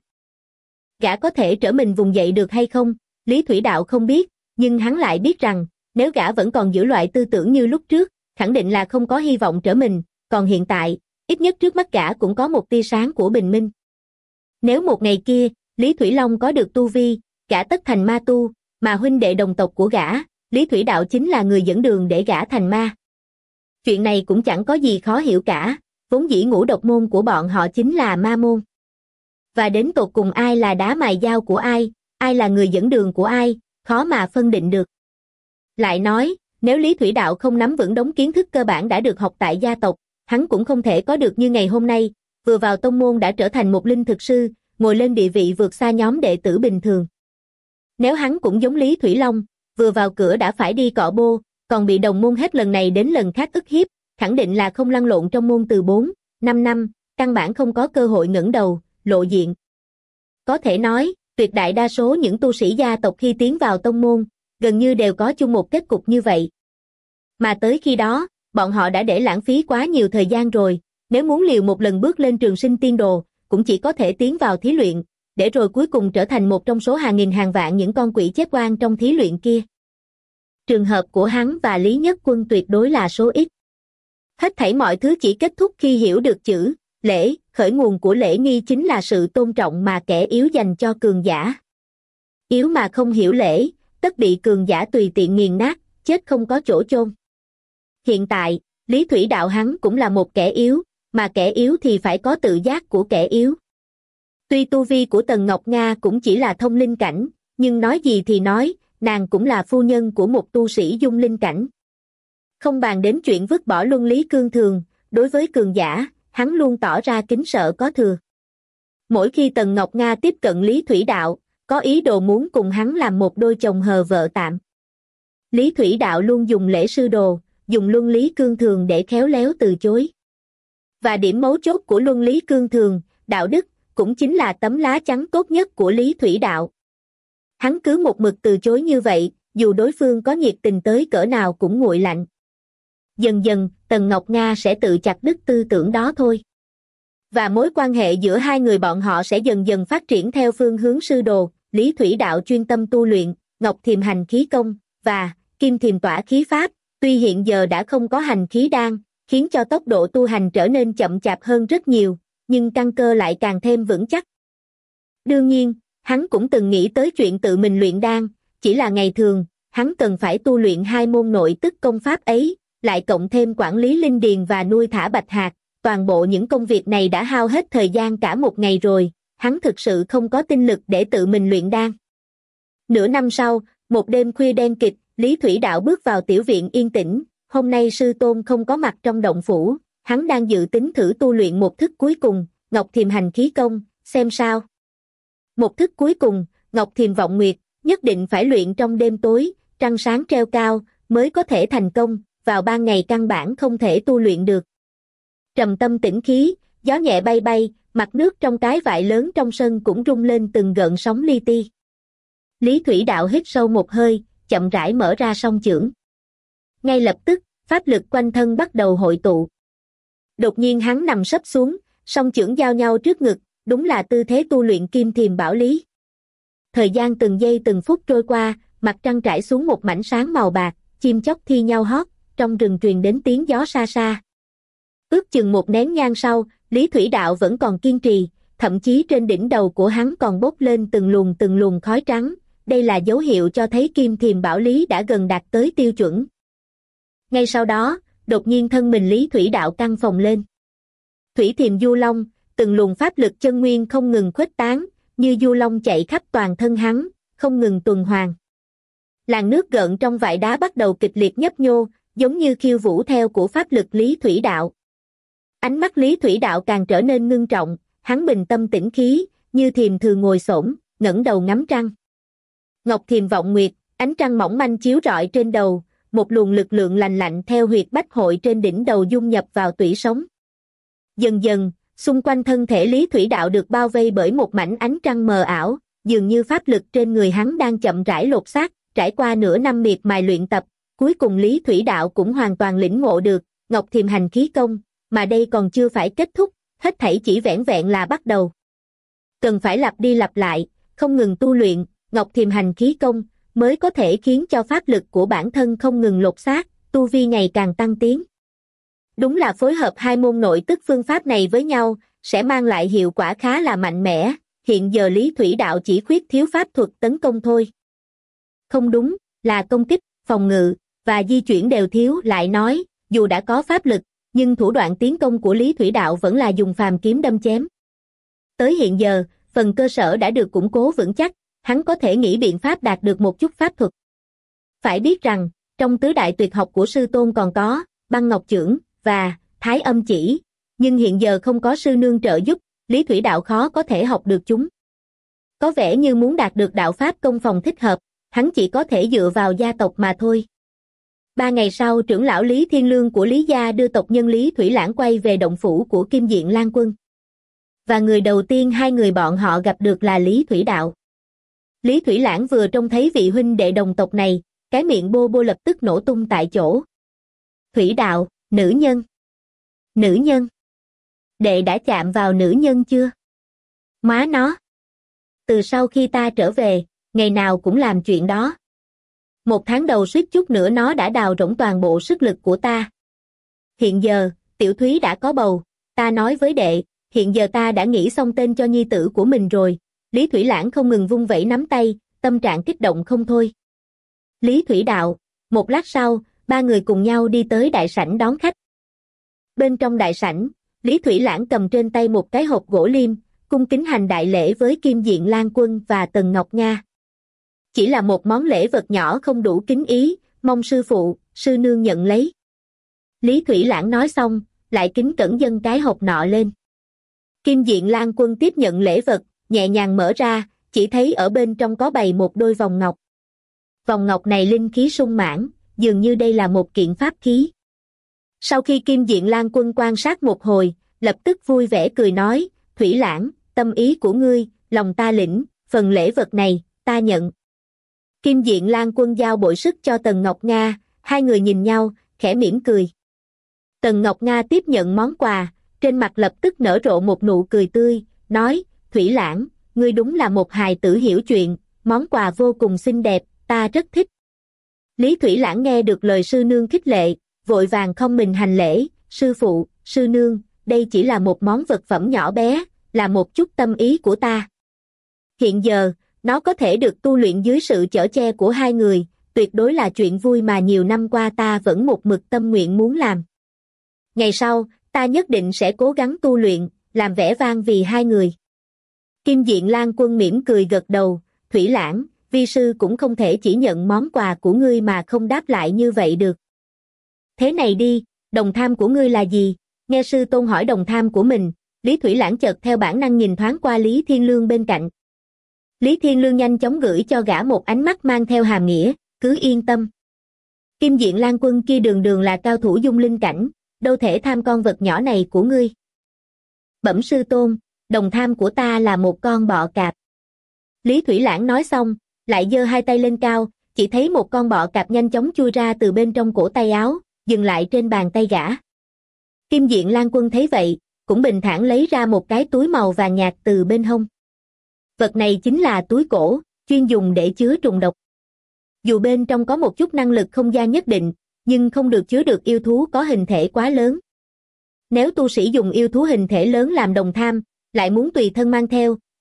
Gã có thể trở mình vùng dậy được hay không, Lý Thủy Đạo không biết, nhưng hắn lại biết rằng, nếu gã vẫn còn giữ loại tư tưởng như lúc trước, khẳng định là không có hy vọng trở mình, còn hiện tại, ít nhất trước mắt gã cũng có một tia sáng của bình minh. Nếu một ngày kia, Lý Thủy Long có được tu vi, gã tất thành ma tu, mà huynh đệ đồng tộc của gã, Lý Thủy Đạo chính là người dẫn đường để gã thành ma. Chuyện này cũng chẳng có gì khó hiểu cả, vốn dĩ ngũ độc môn của bọn họ chính là ma môn. Và đến tột cùng ai là đá mài dao của ai, ai là người dẫn đường của ai, khó mà phân định được. Lại nói, nếu Lý Thủy Đạo không nắm vững đống kiến thức cơ bản đã được học tại gia tộc, hắn cũng không thể có được như ngày hôm nay, vừa vào tông môn đã trở thành một linh thực sư, ngồi lên địa vị vượt xa nhóm đệ tử bình thường. Nếu hắn cũng giống Lý Thủy Long, vừa vào cửa đã phải đi cọ bô, còn bị đồng môn hết lần này đến lần khác ức hiếp, khẳng định là không lăn lộn trong môn từ bốn, năm năm, căn bản không có cơ hội ngẩng đầu, lộ diện. Có thể nói, tuyệt đại đa số những tu sĩ gia tộc khi tiến vào tông môn, gần như đều có chung một kết cục như vậy. Mà tới khi đó, bọn họ đã để lãng phí quá nhiều thời gian rồi, nếu muốn liều một lần bước lên trường sinh tiên đồ, cũng chỉ có thể tiến vào thí luyện, để rồi cuối cùng trở thành một trong số hàng nghìn hàng vạn những con quỷ chết oan trong thí luyện kia. Trường hợp của hắn và Lý Nhất Quân tuyệt đối là số ít. Hết thảy mọi thứ chỉ kết thúc khi hiểu được chữ lễ, khởi nguồn của lễ nghi chính là sự tôn trọng mà kẻ yếu dành cho cường giả. Yếu mà không hiểu lễ, tất bị cường giả tùy tiện nghiền nát, chết không có chỗ chôn. Hiện tại, Lý Thủy Đạo hắn cũng là một kẻ yếu, mà kẻ yếu thì phải có tự giác của kẻ yếu. Tuy tu vi của Tần Ngọc Nga cũng chỉ là thông linh cảnh, nhưng nói gì thì nói, nàng cũng là phu nhân của một tu sĩ dung linh cảnh. Không bàn đến chuyện vứt bỏ luân lý cương thường, đối với cường giả, hắn luôn tỏ ra kính sợ có thừa. Mỗi khi Tần Ngọc Nga tiếp cận Lý Thủy Đạo, có ý đồ muốn cùng hắn làm một đôi chồng hờ vợ tạm. Lý Thủy Đạo luôn dùng lễ sư đồ, dùng luân lý cương thường để khéo léo từ chối. Và điểm mấu chốt của luân lý cương thường, đạo đức, cũng chính là tấm lá chắn tốt nhất của Lý Thủy Đạo. Hắn cứ một mực từ chối như vậy, dù đối phương có nhiệt tình tới cỡ nào cũng nguội lạnh. Dần dần, Tần Ngọc Nga sẽ tự chặt đứt tư tưởng đó thôi. Và mối quan hệ giữa hai người bọn họ sẽ dần dần phát triển theo phương hướng sư đồ, Lý Thủy Đạo chuyên tâm tu luyện, Ngọc Thiềm hành khí công, và Kim Thiềm tỏa khí pháp, tuy hiện giờ đã không có hành khí đan, khiến cho tốc độ tu hành trở nên chậm chạp hơn rất nhiều, nhưng căn cơ lại càng thêm vững chắc. Đương nhiên, hắn cũng từng nghĩ tới chuyện tự mình luyện đan, chỉ là ngày thường, hắn cần phải tu luyện hai môn nội tức công pháp ấy, lại cộng thêm quản lý linh điền và nuôi thả bạch hạt, toàn bộ những công việc này đã hao hết thời gian cả một ngày rồi, hắn thực sự không có tinh lực để tự mình luyện đan. Nửa năm sau, một đêm khuya đen kịt, Lý Thủy Đạo bước vào tiểu viện yên tĩnh, hôm nay sư tôn không có mặt trong động phủ, hắn đang dự tính thử tu luyện một thức cuối cùng, Ngọc Thiềm hành khí công, xem sao. Một thức cuối cùng, Ngọc Thiềm vọng nguyệt, nhất định phải luyện trong đêm tối, trăng sáng treo cao, mới có thể thành công, vào ban ngày căn bản không thể tu luyện được. Trầm tâm tĩnh khí, gió nhẹ bay bay, mặt nước trong cái vại lớn trong sân cũng rung lên từng gợn sóng li ti. Lý Thủy Đạo hít sâu một hơi, chậm rãi mở ra song chưởng. Ngay lập tức, pháp lực quanh thân bắt đầu hội tụ. Đột nhiên hắn nằm sấp xuống, song chưởng giao nhau trước ngực, đúng là tư thế tu luyện Kim Thiềm bảo lý. Thời gian từng giây từng phút trôi qua, mặt trăng trải xuống một mảnh sáng màu bạc, chim chóc thi nhau hót, trong rừng truyền đến tiếng gió xa xa. Ước chừng một nén nhang sau, Lý Thủy Đạo vẫn còn kiên trì, thậm chí trên đỉnh đầu của hắn còn bốc lên từng luồng từng luồng khói trắng, đây là dấu hiệu cho thấy kim thiềm bảo lý đã gần đạt tới tiêu chuẩn. Ngay sau đó, đột nhiên thân mình Lý Thủy Đạo căng phồng lên. Thủy thiềm du long, từng luồng pháp lực chân nguyên không ngừng khuếch tán, như du long chạy khắp toàn thân hắn, không ngừng tuần hoàn. Làn nước gợn trong vại đá bắt đầu kịch liệt nhấp nhô, giống như khiêu vũ theo của pháp lực Lý Thủy Đạo. Ánh mắt Lý Thủy Đạo càng trở nên ngưng trọng, hắn bình tâm tĩnh khí, như thiềm thường ngồi xổm, ngẩng đầu ngắm trăng. Ngọc thiềm vọng nguyệt, ánh trăng mỏng manh chiếu rọi trên đầu, một luồng lực lượng lành lạnh theo huyệt bách hội trên đỉnh đầu dung nhập vào tủy sống. Dần dần, xung quanh thân thể Lý Thủy Đạo được bao vây bởi một mảnh ánh trăng mờ ảo, dường như pháp lực trên người hắn đang chậm rãi lột xác. Trải qua nửa năm miệt mài luyện tập, cuối cùng Lý Thủy Đạo cũng hoàn toàn lĩnh ngộ được Ngọc thiềm hành khí công, mà đây còn chưa phải kết thúc, hết thảy chỉ vẻn vẹn là bắt đầu. Cần phải lặp đi lặp lại, không ngừng tu luyện Ngọc thiềm hành khí công, mới có thể khiến cho pháp lực của bản thân không ngừng lột xác, tu vi ngày càng tăng tiến. Đúng là phối hợp hai môn nội tức phương pháp này với nhau, sẽ mang lại hiệu quả khá là mạnh mẽ, hiện giờ Lý Thủy Đạo chỉ khuyết thiếu pháp thuật tấn công thôi. Không đúng, là công kích, phòng ngự, và di chuyển đều thiếu. Lại nói, dù đã có pháp lực, nhưng thủ đoạn tiến công của Lý Thủy Đạo vẫn là dùng phàm kiếm đâm chém. Tới hiện giờ, phần cơ sở đã được củng cố vững chắc, hắn có thể nghĩ biện pháp đạt được một chút pháp thuật. Phải biết rằng, trong tứ đại tuyệt học của sư tôn còn có băng ngọc chưởng và thái âm chỉ, nhưng hiện giờ không có sư nương trợ giúp, Lý Thủy Đạo khó có thể học được chúng. Có vẻ như muốn đạt được đạo pháp công phòng thích hợp, hắn chỉ có thể dựa vào gia tộc mà thôi. Ba ngày sau, trưởng lão Lý Thiên Lương của Lý gia đưa tộc nhân Lý Thủy Lãng quay về động phủ của Kim Diện Lan Quân. Và người đầu tiên hai người bọn họ gặp được là Lý Thủy Đạo. Lý Thủy Lãng vừa trông thấy vị huynh đệ đồng tộc này, cái miệng bô bô lập tức nổ tung tại chỗ. Thủy Đạo, nữ nhân. Nữ nhân. Đệ đã chạm vào nữ nhân chưa? Má nó. Từ sau khi ta trở về, ngày nào cũng làm chuyện đó. Một tháng đầu suýt chút nữa nó đã đào rỗng toàn bộ sức lực của ta. Hiện giờ, tiểu Thúy đã có bầu, ta nói với đệ, hiện giờ ta đã nghĩ xong tên cho nhi tử của mình rồi. Lý Thủy Lãng không ngừng vung vẩy nắm tay, tâm trạng kích động không thôi. Lý Thủy Đạo, một lát sau, ba người cùng nhau đi tới đại sảnh đón khách. Bên trong đại sảnh, Lý Thủy Lãng cầm trên tay một cái hộp gỗ liêm, cung kính hành đại lễ với Kim Diện Lan Quân và Tần Ngọc Nga. Chỉ là một món lễ vật nhỏ không đủ kính ý, mong sư phụ, sư nương nhận lấy. Lý Thủy Lãng nói xong, lại kính cẩn dâng cái hộp nọ lên. Kim Diện Lan Quân tiếp nhận lễ vật, nhẹ nhàng mở ra, chỉ thấy ở bên trong có bày một đôi vòng ngọc. Vòng ngọc này linh khí sung mãn, dường như đây là một kiện pháp khí. Sau khi Kim Diện Lan Quân quan sát một hồi, lập tức vui vẻ cười nói, Thủy Lãng, tâm ý của ngươi, lòng ta lĩnh, phần lễ vật này, ta nhận. Kim Diện Lan Quân giao bội sức cho Tần Ngọc Nga, hai người nhìn nhau, khẽ mỉm cười. Tần Ngọc Nga tiếp nhận món quà, trên mặt lập tức nở rộ một nụ cười tươi, nói, Thủy Lãng, ngươi đúng là một hài tử hiểu chuyện, món quà vô cùng xinh đẹp, ta rất thích. Lý Thủy Lãng nghe được lời sư nương khích lệ, vội vàng không mình hành lễ, sư phụ, sư nương, đây chỉ là một món vật phẩm nhỏ bé, là một chút tâm ý của ta. Hiện giờ, nó có thể được tu luyện dưới sự chở che của hai người, tuyệt đối là chuyện vui mà nhiều năm qua ta vẫn một mực tâm nguyện muốn làm. Ngày sau, ta nhất định sẽ cố gắng tu luyện, làm vẻ vang vì hai người. Kim Diện Lan Quân mỉm cười gật đầu, Thủy Lãng, vi sư cũng không thể chỉ nhận món quà của ngươi mà không đáp lại như vậy được. Thế này đi, đồng tham của ngươi là gì? Nghe sư tôn hỏi đồng tham của mình, Lý Thủy Lãng chợt theo bản năng nhìn thoáng qua Lý Thiên Lương bên cạnh. Lý Thiên Lương nhanh chóng gửi cho gã một ánh mắt mang theo hàm nghĩa, cứ yên tâm. Kim Diện Lan Quân kia đường đường là cao thủ dung linh cảnh, đâu thể tham con vật nhỏ này của ngươi. Bẩm sư tôn, đồng tham của ta là một con bọ cạp. Lý Thủy Lãng nói xong, lại giơ hai tay lên cao, chỉ thấy một con bọ cạp nhanh chóng chui ra từ bên trong cổ tay áo, dừng lại trên bàn tay gã. Kim Diện Lan Quân thấy vậy, cũng bình thản lấy ra một cái túi màu vàng nhạt từ bên hông. Vật này chính là túi cổ, chuyên dùng để chứa trùng độc. Dù bên trong có một chút năng lực không gian nhất định, nhưng không được chứa được yêu thú có hình thể quá lớn. Nếu tu sĩ dùng yêu thú hình thể lớn làm đồng tham, lại muốn tùy thân mang theo,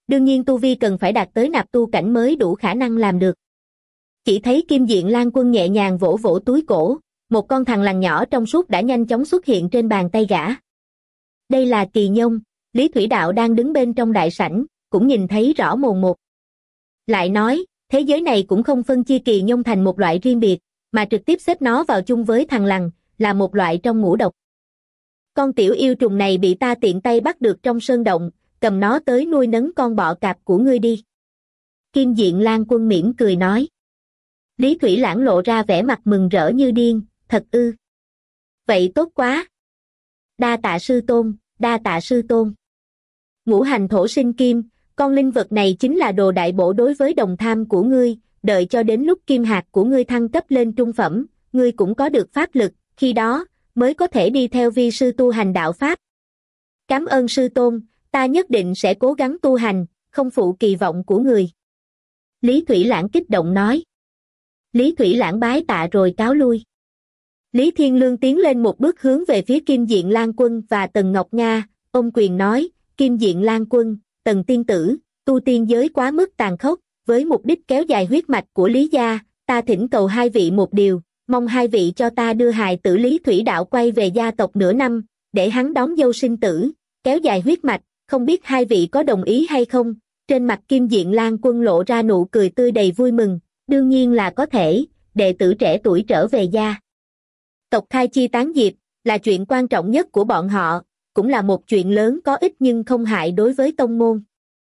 đương nhiên tu vi cần phải đạt tới nạp tu cảnh mới đủ khả năng làm được. Chỉ thấy Kim Diện Lan Quân nhẹ nhàng vỗ vỗ túi cổ, một con thằn lằn nhỏ trong suốt đã nhanh chóng xuất hiện trên bàn tay gã. Đây là kỳ nhông, Lý Thủy Đạo đang đứng bên trong đại sảnh, cũng nhìn thấy rõ mồn một. Lại nói, thế giới này cũng không phân chia kỳ nhông thành một loại riêng biệt, mà trực tiếp xếp nó vào chung với thằn lằn, là một loại trong ngũ độc. Con tiểu yêu trùng này bị ta tiện tay bắt được trong sơn động, cầm nó tới nuôi nấng con bọ cạp của ngươi đi. Kim Diện Lan Quân mỉm cười nói. Lý Thủy Lãng lộ ra vẻ mặt mừng rỡ như điên, thật ư. Vậy tốt quá. Đa tạ sư tôn, đa tạ sư tôn. Ngũ hành thổ sinh kim, con linh vật này chính là đồ đại bổ đối với đồng tham của ngươi, đợi cho đến lúc kim hạt của ngươi thăng cấp lên trung phẩm, ngươi cũng có được pháp lực, khi đó, mới có thể đi theo vi sư tu hành đạo pháp. Cảm ơn sư tôn, ta nhất định sẽ cố gắng tu hành, không phụ kỳ vọng của người. Lý Thủy Lãng kích động nói. Lý Thủy Lãng bái tạ rồi cáo lui. Lý Thiên Lương tiến lên một bước hướng về phía Kim Diện Lan Quân và Tần Ngọc Nga, ôm quyền nói, Kim Diện Lan Quân, Tần tiên tử, tu tiên giới quá mức tàn khốc, với mục đích kéo dài huyết mạch của Lý gia, ta thỉnh cầu hai vị một điều, mong hai vị cho ta đưa hài tử Lý Thủy Đạo quay về gia tộc nửa năm, để hắn đón dâu sinh tử, kéo dài huyết mạch, không biết hai vị có đồng ý hay không? Trên mặt Kim Diện Lan Quân lộ ra nụ cười tươi đầy vui mừng, đương nhiên là có thể, đệ tử trẻ tuổi trở về gia tộc khai chi tán diệp, là chuyện quan trọng nhất của bọn họ, cũng là một chuyện lớn có ích nhưng không hại đối với tông môn.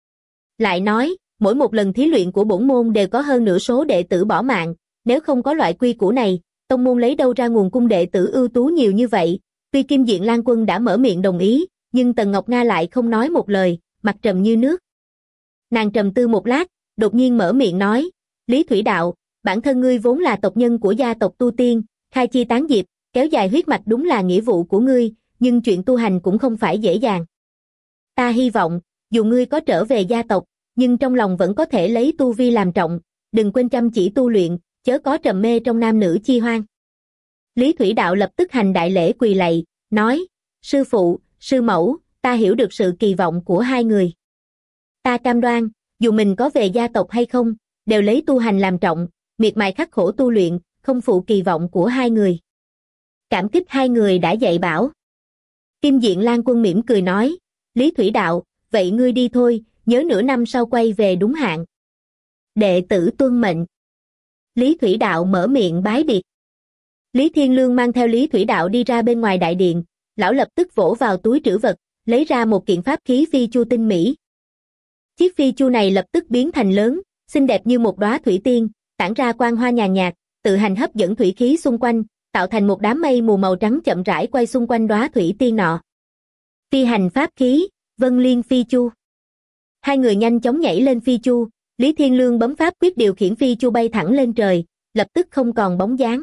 Lại nói, mỗi một lần thí luyện của bổn môn đều có hơn nửa số đệ tử bỏ mạng, nếu không có loại quy củ này, tông môn lấy đâu ra nguồn cung đệ tử ưu tú nhiều như vậy? Tuy Kim Diện Lan Quân đã mở miệng đồng ý, nhưng Tần Ngọc Nga lại không nói một lời, mặt trầm như nước. Nàng trầm tư một lát, đột nhiên mở miệng nói, Lý Thủy Đạo, bản thân ngươi vốn là tộc nhân của gia tộc tu tiên, khai chi tán diệp, kéo dài huyết mạch đúng là nghĩa vụ của ngươi, nhưng chuyện tu hành cũng không phải dễ dàng. Ta hy vọng, dù ngươi có trở về gia tộc, nhưng trong lòng vẫn có thể lấy tu vi làm trọng, đừng quên chăm chỉ tu luyện, chớ có trầm mê trong nam nữ chi hoang. Lý Thủy Đạo lập tức hành đại lễ quỳ lạy, nói, sư phụ, sư mẫu, ta hiểu được sự kỳ vọng của hai người. Ta cam đoan, dù mình có về gia tộc hay không, đều lấy tu hành làm trọng, miệt mài khắc khổ tu luyện, không phụ kỳ vọng của hai người. Cảm kích hai người đã dạy bảo. Kim Diện Lan Quân mỉm cười nói, Lý Thủy Đạo, vậy ngươi đi thôi, nhớ nửa năm sau quay về đúng hạn. Đệ tử tuân mệnh. Lý Thủy Đạo mở miệng bái biệt. Lý Thiên Lương mang theo Lý Thủy Đạo đi ra bên ngoài đại điện, lão lập tức vỗ vào túi trữ vật, lấy ra một kiện pháp khí phi chu tinh mỹ. Chiếc phi chu này lập tức biến thành lớn, xinh đẹp như một đóa thủy tiên, tản ra quang hoa nhàn nhạt, tự hành hấp dẫn thủy khí xung quanh, tạo thành một đám mây mù màu trắng chậm rãi quay xung quanh đóa thủy tiên nọ. Phi hành pháp khí, Vân Liên Phi Chu. Hai người nhanh chóng nhảy lên phi chu, Lý Thiên Lương bấm pháp quyết điều khiển phi chu bay thẳng lên trời, lập tức không còn bóng dáng.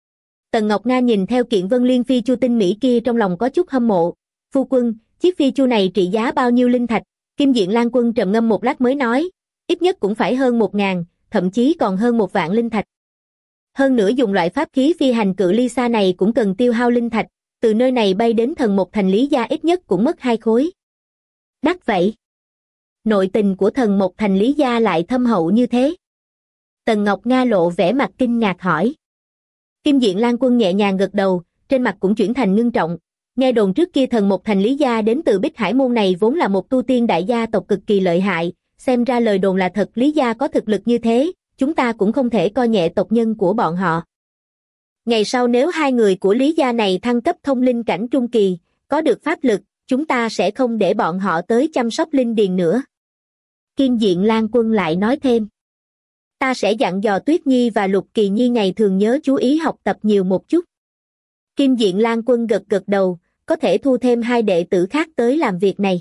Tần Ngọc Nga nhìn theo kiện Vân Liên Phi Chu tinh mỹ kia trong lòng có chút hâm mộ. Phu quân, chiếc phi chu này trị giá bao nhiêu linh thạch? Kim Diện Lan Quân trầm ngâm một lát mới nói, ít nhất cũng phải hơn một ngàn, thậm chí còn hơn một vạn linh thạch. Hơn nữa dùng loại pháp khí phi hành cự ly xa này cũng cần tiêu hao linh thạch, từ nơi này bay đến Thần Mộc Thành Lý gia ít nhất cũng mất hai khối. Đắt vậy. Nội tình của Thần Mộc Thành Lý gia lại thâm hậu như thế. Tần Ngọc Nga lộ vẻ mặt kinh ngạc hỏi. Kim Diện Lan Quân nhẹ nhàng gật đầu, trên mặt cũng chuyển thành ngưng trọng. Nghe đồn trước kia Thần Mộc Thành Lý gia đến từ Bích Hải môn này vốn là một tu tiên đại gia tộc cực kỳ lợi hại, xem ra lời đồn là thật. Lý gia có thực lực như thế, chúng ta cũng không thể coi nhẹ tộc nhân của bọn họ. Ngày sau nếu hai người của Lý gia này thăng cấp thông linh cảnh trung kỳ, có được pháp lực, chúng ta sẽ không để bọn họ tới chăm sóc linh điền nữa. Kim Diện Lan Quân lại nói thêm. Ta sẽ dặn dò Tuyết Nhi và Lục Kỳ Nhi ngày thường nhớ chú ý học tập nhiều một chút. Kim Diện Lan Quân gật gật đầu, có thể thu thêm hai đệ tử khác tới làm việc này.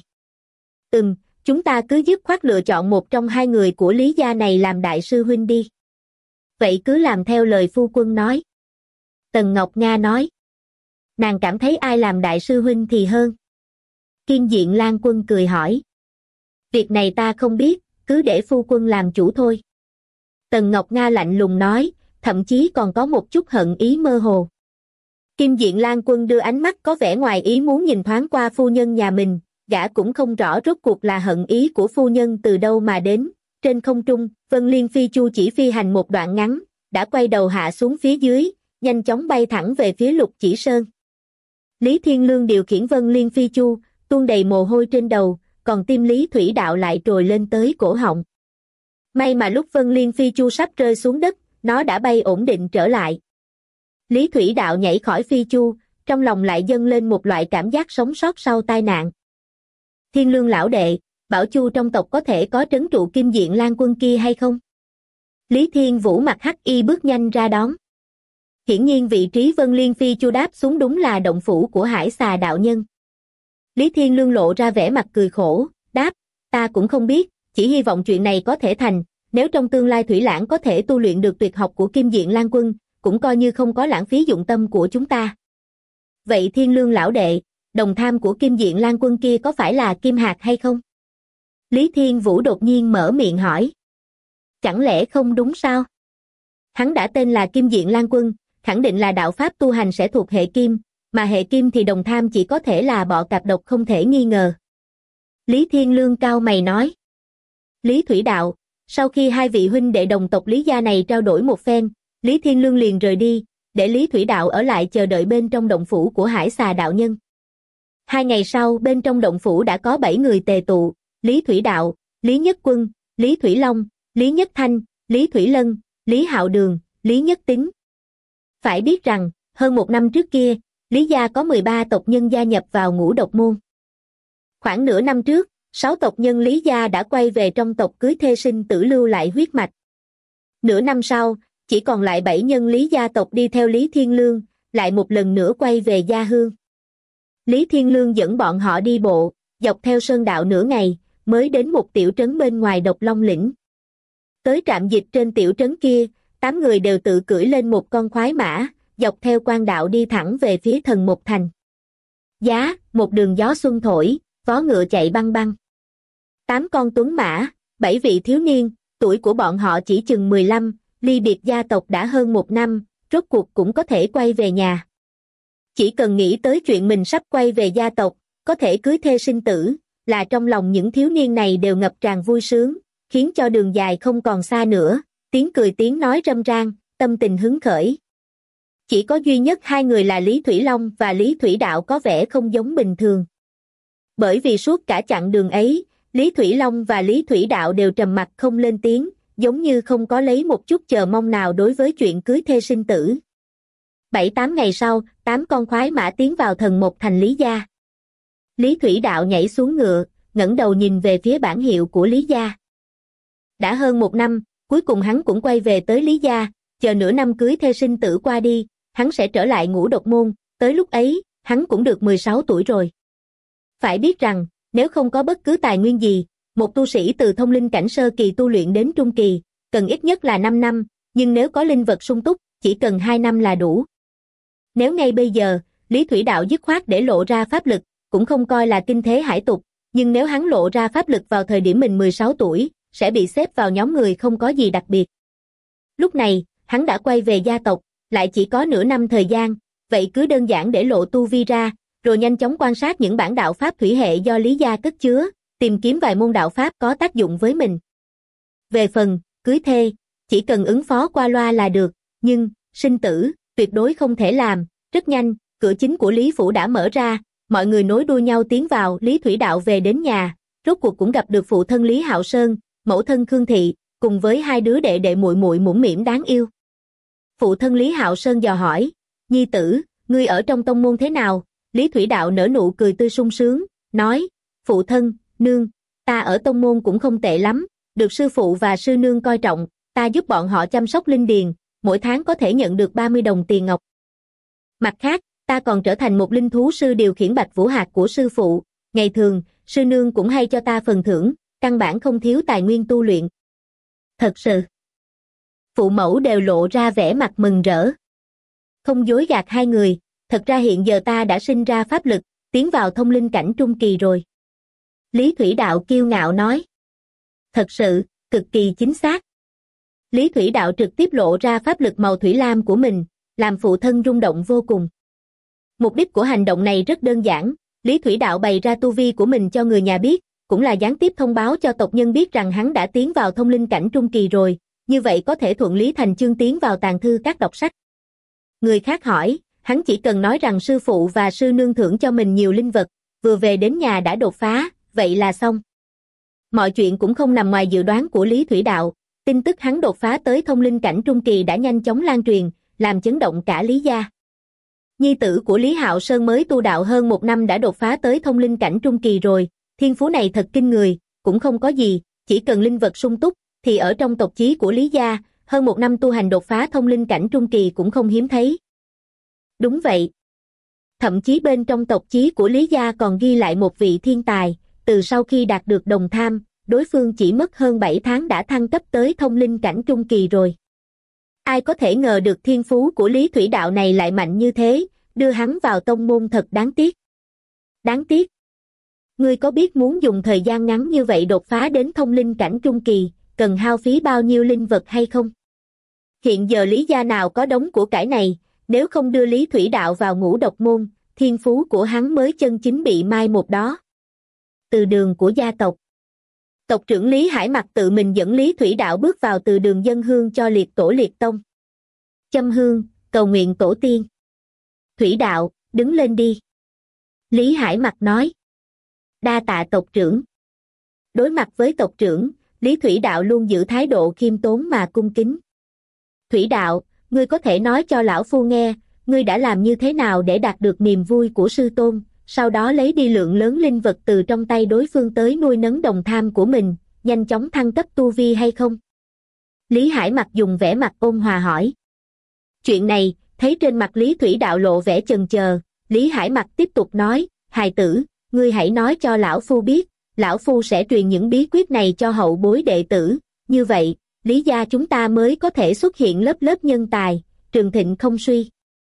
Ừm, chúng ta cứ dứt khoát lựa chọn một trong hai người của Lý gia này làm đại sư huynh đi. Vậy cứ làm theo lời phu quân nói. Tần Ngọc Nga nói. Nàng cảm thấy ai làm đại sư huynh thì hơn. Kim Diện Lan Quân cười hỏi. Việc này ta không biết, cứ để phu quân làm chủ thôi. Tần Ngọc Nga lạnh lùng nói, thậm chí còn có một chút hận ý mơ hồ. Kim Diện Lan Quân đưa ánh mắt có vẻ ngoài ý muốn nhìn thoáng qua phu nhân nhà mình, gã cũng không rõ rốt cuộc là hận ý của phu nhân từ đâu mà đến. Trên không trung, Vân Liên Phi Chu chỉ phi hành một đoạn ngắn, đã quay đầu hạ xuống phía dưới, nhanh chóng bay thẳng về phía Lục Chỉ Sơn. Lý Thiên Lương điều khiển Vân Liên Phi Chu, tuôn đầy mồ hôi trên đầu, còn tim Lý Thủy Đạo lại trồi lên tới cổ họng. May mà lúc Vân Liên Phi Chu sắp rơi xuống đất, nó đã bay ổn định trở lại. Lý Thủy Đạo nhảy khỏi Phi Chu, trong lòng lại dâng lên một loại cảm giác sống sót sau tai nạn. Thiên Lương lão đệ, Bảo Chu trong tộc có thể có trấn trụ Kim Diện Lan quân kia hay không? Lý Thiên Vũ mặc hắc y bước nhanh ra đón. Hiển nhiên vị trí Vân Liên Phi Chu đáp xuống đúng là động phủ của Hải Xà đạo nhân. Lý Thiên Lương lộ ra vẻ mặt cười khổ, đáp, ta cũng không biết, chỉ hy vọng chuyện này có thể thành, nếu trong tương lai Thủy Lãng có thể tu luyện được tuyệt học của Kim Diện Lan quân, cũng coi như không có lãng phí dụng tâm của chúng ta. Vậy Thiên Lương lão đệ, đồng tham của Kim Diện Lan quân kia có phải là Kim Hạc hay không? Lý Thiên Vũ đột nhiên mở miệng hỏi. Chẳng lẽ không đúng sao? Hắn đã tên là Kim Diện Lan quân, khẳng định là đạo pháp tu hành sẽ thuộc hệ kim, mà hệ kim thì đồng tham chỉ có thể là bọ cạp độc không thể nghi ngờ. Lý Thiên Lương cau mày nói. Lý Thủy Đạo, sau khi hai vị huynh đệ đồng tộc Lý gia này trao đổi một phen, Lý Thiên Lương liền rời đi, để Lý Thủy Đạo ở lại chờ đợi bên trong động phủ của Hải Xà đạo nhân. Hai ngày sau bên trong động phủ đã có bảy người tề tụ, Lý Thủy Đạo, Lý Nhất Quân, Lý Thủy Long, Lý Nhất Thanh, Lý Thủy Lân, Lý Hạo Đường, Lý Nhất Tín. Phải biết rằng, hơn một năm trước kia, Lý gia có mười ba tộc nhân gia nhập vào ngũ độc môn. Khoảng nửa năm trước, sáu tộc nhân Lý gia đã quay về trong tộc cưới thê sinh tử lưu lại huyết mạch. Nửa năm sau, chỉ còn lại bảy nhân Lý gia tộc đi theo Lý Thiên Lương, lại một lần nữa quay về gia hương. Lý Thiên Lương dẫn bọn họ đi bộ, dọc theo sơn đạo nửa ngày, mới đến một tiểu trấn bên ngoài Độc Long lĩnh. Tới trạm dịch trên tiểu trấn kia, tám người đều tự cưỡi lên một con khoái mã, dọc theo quan đạo đi thẳng về phía Thần Một Thành. Giá, một đường gió xuân thổi, vó ngựa chạy băng băng. Tám con tuấn mã, bảy vị thiếu niên, tuổi của bọn họ chỉ chừng mười lăm, ly biệt gia tộc đã hơn một năm, rốt cuộc cũng có thể quay về nhà. Chỉ cần nghĩ tới chuyện mình sắp quay về gia tộc, có thể cưới thê sinh tử, là trong lòng những thiếu niên này đều ngập tràn vui sướng, khiến cho đường dài không còn xa nữa, tiếng cười tiếng nói râm ran, tâm tình hứng khởi. Chỉ có duy nhất hai người là Lý Thủy Long và Lý Thủy Đạo có vẻ không giống bình thường. Bởi vì suốt cả chặng đường ấy, Lý Thủy Long và Lý Thủy Đạo đều trầm mặc không lên tiếng, giống như không có lấy một chút chờ mong nào đối với chuyện cưới thê sinh tử. Bảy tám ngày sau, tám con khoái mã tiến vào Thần Một Thành Lý gia. Lý Thủy Đạo nhảy xuống ngựa, ngẩng đầu nhìn về phía bảng hiệu của Lý gia. Đã hơn một năm, cuối cùng hắn cũng quay về tới Lý gia, chờ nửa năm cưới thê sinh tử qua đi, hắn sẽ trở lại ngũ độc môn, tới lúc ấy, hắn cũng được mười sáu tuổi rồi. Phải biết rằng, nếu không có bất cứ tài nguyên gì, một tu sĩ từ thông linh cảnh sơ kỳ tu luyện đến trung kỳ, cần ít nhất là năm năm, nhưng nếu có linh vật sung túc, chỉ cần hai năm là đủ. Nếu ngay bây giờ, Lý Thủy Đạo dứt khoát để lộ ra pháp lực, cũng không coi là kinh thế hải tục, nhưng nếu hắn lộ ra pháp lực vào thời điểm mình mười sáu tuổi, sẽ bị xếp vào nhóm người không có gì đặc biệt. Lúc này, hắn đã quay về gia tộc, lại chỉ có nửa năm thời gian, vậy cứ đơn giản để lộ tu vi ra, rồi nhanh chóng quan sát những bản đạo pháp thủy hệ do Lý gia cất chứa, tìm kiếm vài môn đạo pháp có tác dụng với mình. Về phần, cưới thê, chỉ cần ứng phó qua loa là được, nhưng, sinh tử, tuyệt đối không thể làm. Rất nhanh, cửa chính của Lý Phủ đã mở ra, mọi người nối đuôi nhau tiến vào. Lý Thủy Đạo về đến nhà, rốt cuộc cũng gặp được phụ thân Lý Hạo Sơn, mẫu thân Khương Thị, cùng với hai đứa đệ đệ muội muội mũm mĩm đáng yêu. Phụ thân Lý Hạo Sơn dò hỏi, nhi tử, ngươi ở trong tông môn thế nào? Lý Thủy Đạo nở nụ cười tươi sung sướng, nói, phụ thân, nương, ta ở tông môn cũng không tệ lắm, được sư phụ và sư nương coi trọng, ta giúp bọn họ chăm sóc linh điền, mỗi tháng có thể nhận được ba mươi đồng tiền ngọc. Mặt khác, ta còn trở thành một linh thú sư điều khiển Bạch Vũ Hạc của sư phụ, ngày thường, sư nương cũng hay cho ta phần thưởng, căn bản không thiếu tài nguyên tu luyện. Thật sự. Phụ mẫu đều lộ ra vẻ mặt mừng rỡ. Không dối gạt hai người, thật ra hiện giờ ta đã sinh ra pháp lực, tiến vào thông linh cảnh trung kỳ rồi. Lý Thủy Đạo kiêu ngạo nói. Thật sự, cực kỳ chính xác. Lý Thủy Đạo trực tiếp lộ ra pháp lực màu thủy lam của mình, làm phụ thân rung động vô cùng. Mục đích của hành động này rất đơn giản, Lý Thủy Đạo bày ra tu vi của mình cho người nhà biết, cũng là gián tiếp thông báo cho tộc nhân biết rằng hắn đã tiến vào thông linh cảnh trung kỳ rồi, như vậy có thể thuận lý thành chương tiến vào tàng thư các đọc sách. Người khác hỏi, hắn chỉ cần nói rằng sư phụ và sư nương thưởng cho mình nhiều linh vật, vừa về đến nhà đã đột phá, vậy là xong. Mọi chuyện cũng không nằm ngoài dự đoán của Lý Thủy Đạo, tin tức hắn đột phá tới thông linh cảnh trung kỳ đã nhanh chóng lan truyền, làm chấn động cả Lý gia. Nhi tử của Lý Hạo Sơn mới tu đạo hơn một năm đã đột phá tới thông linh cảnh trung kỳ rồi, thiên phú này thật kinh người, cũng không có gì, chỉ cần linh vật sung túc, thì ở trong tộc chí của Lý gia, hơn một năm tu hành đột phá thông linh cảnh trung kỳ cũng không hiếm thấy. Đúng vậy. Thậm chí bên trong tộc chí của Lý gia còn ghi lại một vị thiên tài, từ sau khi đạt được đồng tham, đối phương chỉ mất hơn bảy tháng đã thăng cấp tới thông linh cảnh trung kỳ rồi. Ai có thể ngờ được thiên phú của Lý Thủy Đạo này lại mạnh như thế, đưa hắn vào tông môn thật đáng tiếc. Đáng tiếc. Ngươi có biết muốn dùng thời gian ngắn như vậy đột phá đến thông linh cảnh trung kỳ, cần hao phí bao nhiêu linh vật hay không? Hiện giờ Lý gia nào có đống của cải này, nếu không đưa Lý Thủy Đạo vào ngũ độc môn, thiên phú của hắn mới chân chính bị mai một đó. Từ đường của gia tộc. Tộc trưởng Lý Hải Mặc tự mình dẫn Lý Thủy Đạo bước vào từ đường dân hương cho liệt tổ liệt tông. Châm hương, cầu nguyện tổ tiên. Thủy Đạo, đứng lên đi. Lý Hải Mặc nói. Đa tạ tộc trưởng. Đối mặt với tộc trưởng, Lý Thủy Đạo luôn giữ thái độ khiêm tốn mà cung kính. Thủy Đạo, ngươi có thể nói cho lão phu nghe, ngươi đã làm như thế nào để đạt được niềm vui của sư tôn, sau đó lấy đi lượng lớn linh vật từ trong tay đối phương tới nuôi nấng đồng tham của mình, nhanh chóng thăng cấp tu vi hay không? Lý Hải Mặc dùng vẻ mặt ôn hòa hỏi. Chuyện này, thấy trên mặt Lý Thủy Đạo lộ vẻ chần chờ, Lý Hải Mặc tiếp tục nói, hài tử, ngươi hãy nói cho lão phu biết, lão phu sẽ truyền những bí quyết này cho hậu bối đệ tử, như vậy, Lý gia chúng ta mới có thể xuất hiện lớp lớp nhân tài, trường thịnh không suy.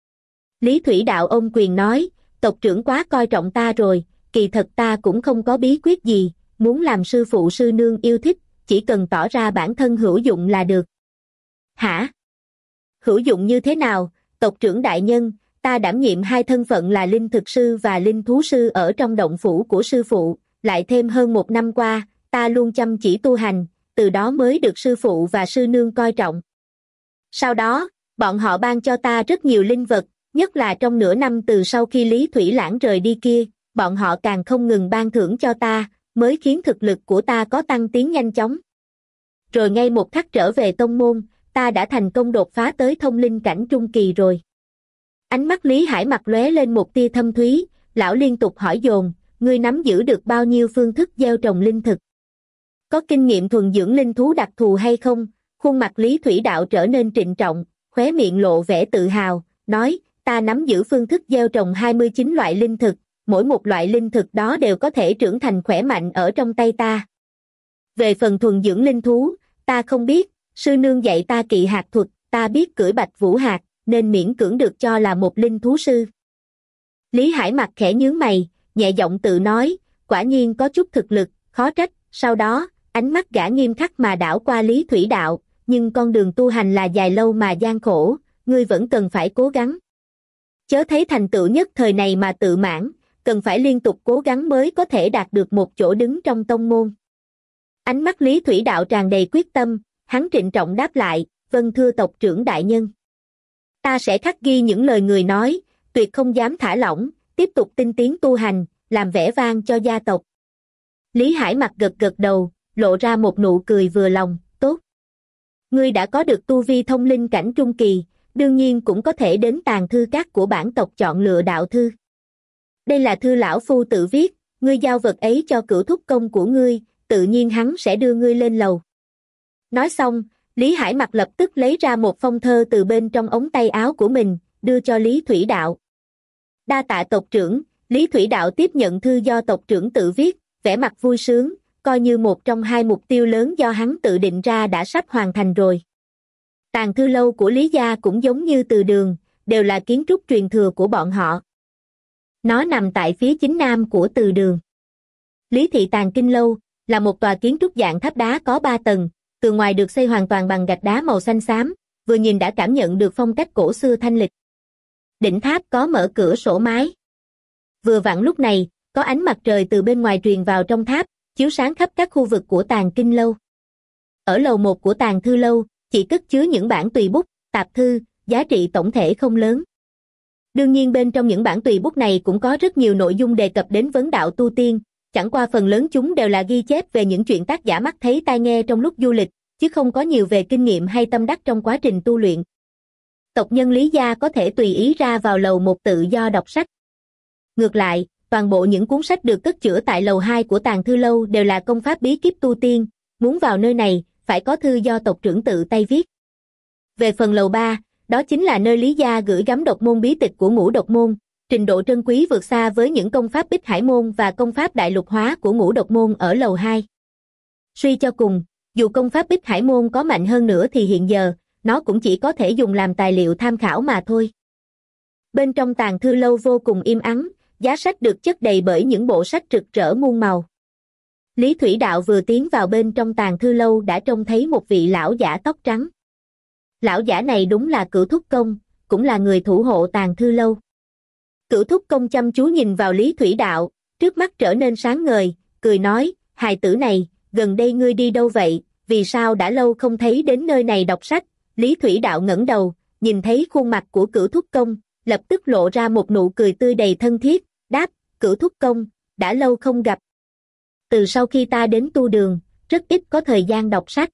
Lý Thủy Đạo ôm quyền nói, tộc trưởng quá coi trọng ta rồi, kỳ thật ta cũng không có bí quyết gì, muốn làm sư phụ sư nương yêu thích, chỉ cần tỏ ra bản thân hữu dụng là được. Hả? Hữu dụng như thế nào, tộc trưởng đại nhân, ta đảm nhiệm hai thân phận là linh thực sư và linh thú sư ở trong động phủ của sư phụ, lại thêm hơn một năm qua, ta luôn chăm chỉ tu hành, từ đó mới được sư phụ và sư nương coi trọng. Sau đó, bọn họ ban cho ta rất nhiều linh vật, nhất là trong nửa năm từ sau khi Lý Thủy Lãng rời đi kia, bọn họ càng không ngừng ban thưởng cho ta, mới khiến thực lực của ta có tăng tiến nhanh chóng. Rồi ngay một khắc trở về tông môn, ta đã thành công đột phá tới thông linh cảnh trung kỳ rồi. Ánh mắt Lý Hải Mặc lóe lên một tia thâm thúy, lão liên tục hỏi dồn, ngươi nắm giữ được bao nhiêu phương thức gieo trồng linh thực? Có kinh nghiệm thuần dưỡng linh thú đặc thù hay không? Khuôn mặt Lý Thủy Đạo trở nên trịnh trọng, khóe miệng lộ vẻ tự hào, nói, ta nắm giữ phương thức gieo trồng hai mươi chín loại linh thực, mỗi một loại linh thực đó đều có thể trưởng thành khỏe mạnh ở trong tay ta. Về phần thuần dưỡng linh thú, ta không biết, sư nương dạy ta kỵ hạt thuật, ta biết cưỡi bạch vũ hạt, nên miễn cưỡng được cho là một linh thú sư. Lý Hải Mặc khẽ nhướng mày, nhẹ giọng tự nói, quả nhiên có chút thực lực, khó trách, sau đó, ánh mắt gã nghiêm khắc mà đảo qua Lý Thủy Đạo, nhưng con đường tu hành là dài lâu mà gian khổ, ngươi vẫn cần phải cố gắng. Chớ thấy thành tựu nhất thời này mà tự mãn, cần phải liên tục cố gắng mới có thể đạt được một chỗ đứng trong tông môn. Ánh mắt Lý Thủy Đạo tràn đầy quyết tâm, hắn trịnh trọng đáp lại, vâng thưa tộc trưởng đại nhân. Ta sẽ khắc ghi những lời người nói, tuyệt không dám thả lỏng, tiếp tục tinh tiến tu hành, làm vẻ vang cho gia tộc. Lý Hải Mặc gật gật đầu, lộ ra một nụ cười vừa lòng, tốt. Ngươi đã có được tu vi thông linh cảnh trung kỳ, đương nhiên cũng có thể đến tàng thư các của bản tộc chọn lựa đạo thư. Đây là thư lão phu tự viết, ngươi giao vật ấy cho cửu thúc công của ngươi, tự nhiên hắn sẽ đưa ngươi lên lầu. Nói xong, Lý Hải Mặc lập tức lấy ra một phong thơ từ bên trong ống tay áo của mình, đưa cho Lý Thủy Đạo. Đa tạ tộc trưởng, Lý Thủy Đạo tiếp nhận thư do tộc trưởng tự viết, vẻ mặt vui sướng, coi như một trong hai mục tiêu lớn do hắn tự định ra đã sắp hoàn thành rồi. Tàng thư lâu của Lý gia cũng giống như từ đường, đều là kiến trúc truyền thừa của bọn họ. Nó nằm tại phía chính nam của từ đường. Lý Thị Tàng Kinh Lâu là một tòa kiến trúc dạng tháp đá có ba tầng, từ ngoài được xây hoàn toàn bằng gạch đá màu xanh xám, vừa nhìn đã cảm nhận được phong cách cổ xưa thanh lịch. Đỉnh tháp có mở cửa sổ mái. Vừa vặn lúc này, Có ánh mặt trời từ bên ngoài truyền vào trong tháp, chiếu sáng khắp các khu vực của Tàng Kinh Lâu. Ở lầu một của Tàng Thư Lâu, chỉ cất chứa những bản tùy bút, tạp thư, giá trị tổng thể không lớn. Đương nhiên bên trong những bản tùy bút này cũng có rất nhiều nội dung đề cập đến vấn đạo tu tiên, chẳng qua phần lớn chúng đều là ghi chép về những chuyện tác giả mắt thấy tai nghe trong lúc du lịch, chứ không có nhiều về kinh nghiệm hay tâm đắc trong quá trình tu luyện. Tộc nhân Lý gia có thể tùy ý ra vào lầu một tự do đọc sách. Ngược lại, toàn bộ những cuốn sách được cất chứa tại lầu hai của Tàng Thư Lâu đều là công pháp bí kíp tu tiên, muốn vào nơi này, phải có thư do tộc trưởng tự tay viết. Về phần lầu ba, đó chính là nơi Lý gia gửi gắm độc môn bí tịch của Ngũ Độc Môn, trình độ trân quý vượt xa với những công pháp Bích Hải Môn và công pháp Đại Lục Hóa của Ngũ Độc Môn ở lầu hai. Suy cho cùng, dù công pháp Bích Hải Môn có mạnh hơn nữa thì hiện giờ, nó cũng chỉ có thể dùng làm tài liệu tham khảo mà thôi. Bên trong Tàng Thư Lâu vô cùng im ắng, giá sách được chất đầy bởi những bộ sách rực rỡ muôn màu. Lý Thủy Đạo vừa tiến vào bên trong Tàng Thư Lâu đã trông thấy một vị lão giả tóc trắng. Lão giả này đúng là Cửu Thúc Công, cũng là người thủ hộ Tàng Thư Lâu. Cửu Thúc Công chăm chú nhìn vào Lý Thủy Đạo, trước mắt trở nên sáng ngời, cười nói, hài tử này, gần đây ngươi đi đâu vậy, vì sao đã lâu không thấy đến nơi này đọc sách? Lý Thủy Đạo ngẩng đầu, nhìn thấy khuôn mặt của Cửu Thúc Công, lập tức lộ ra một nụ cười tươi đầy thân thiết, đáp, Cửu Thúc Công, đã lâu không gặp. Từ sau khi ta đến tu đường, rất ít có thời gian đọc sách.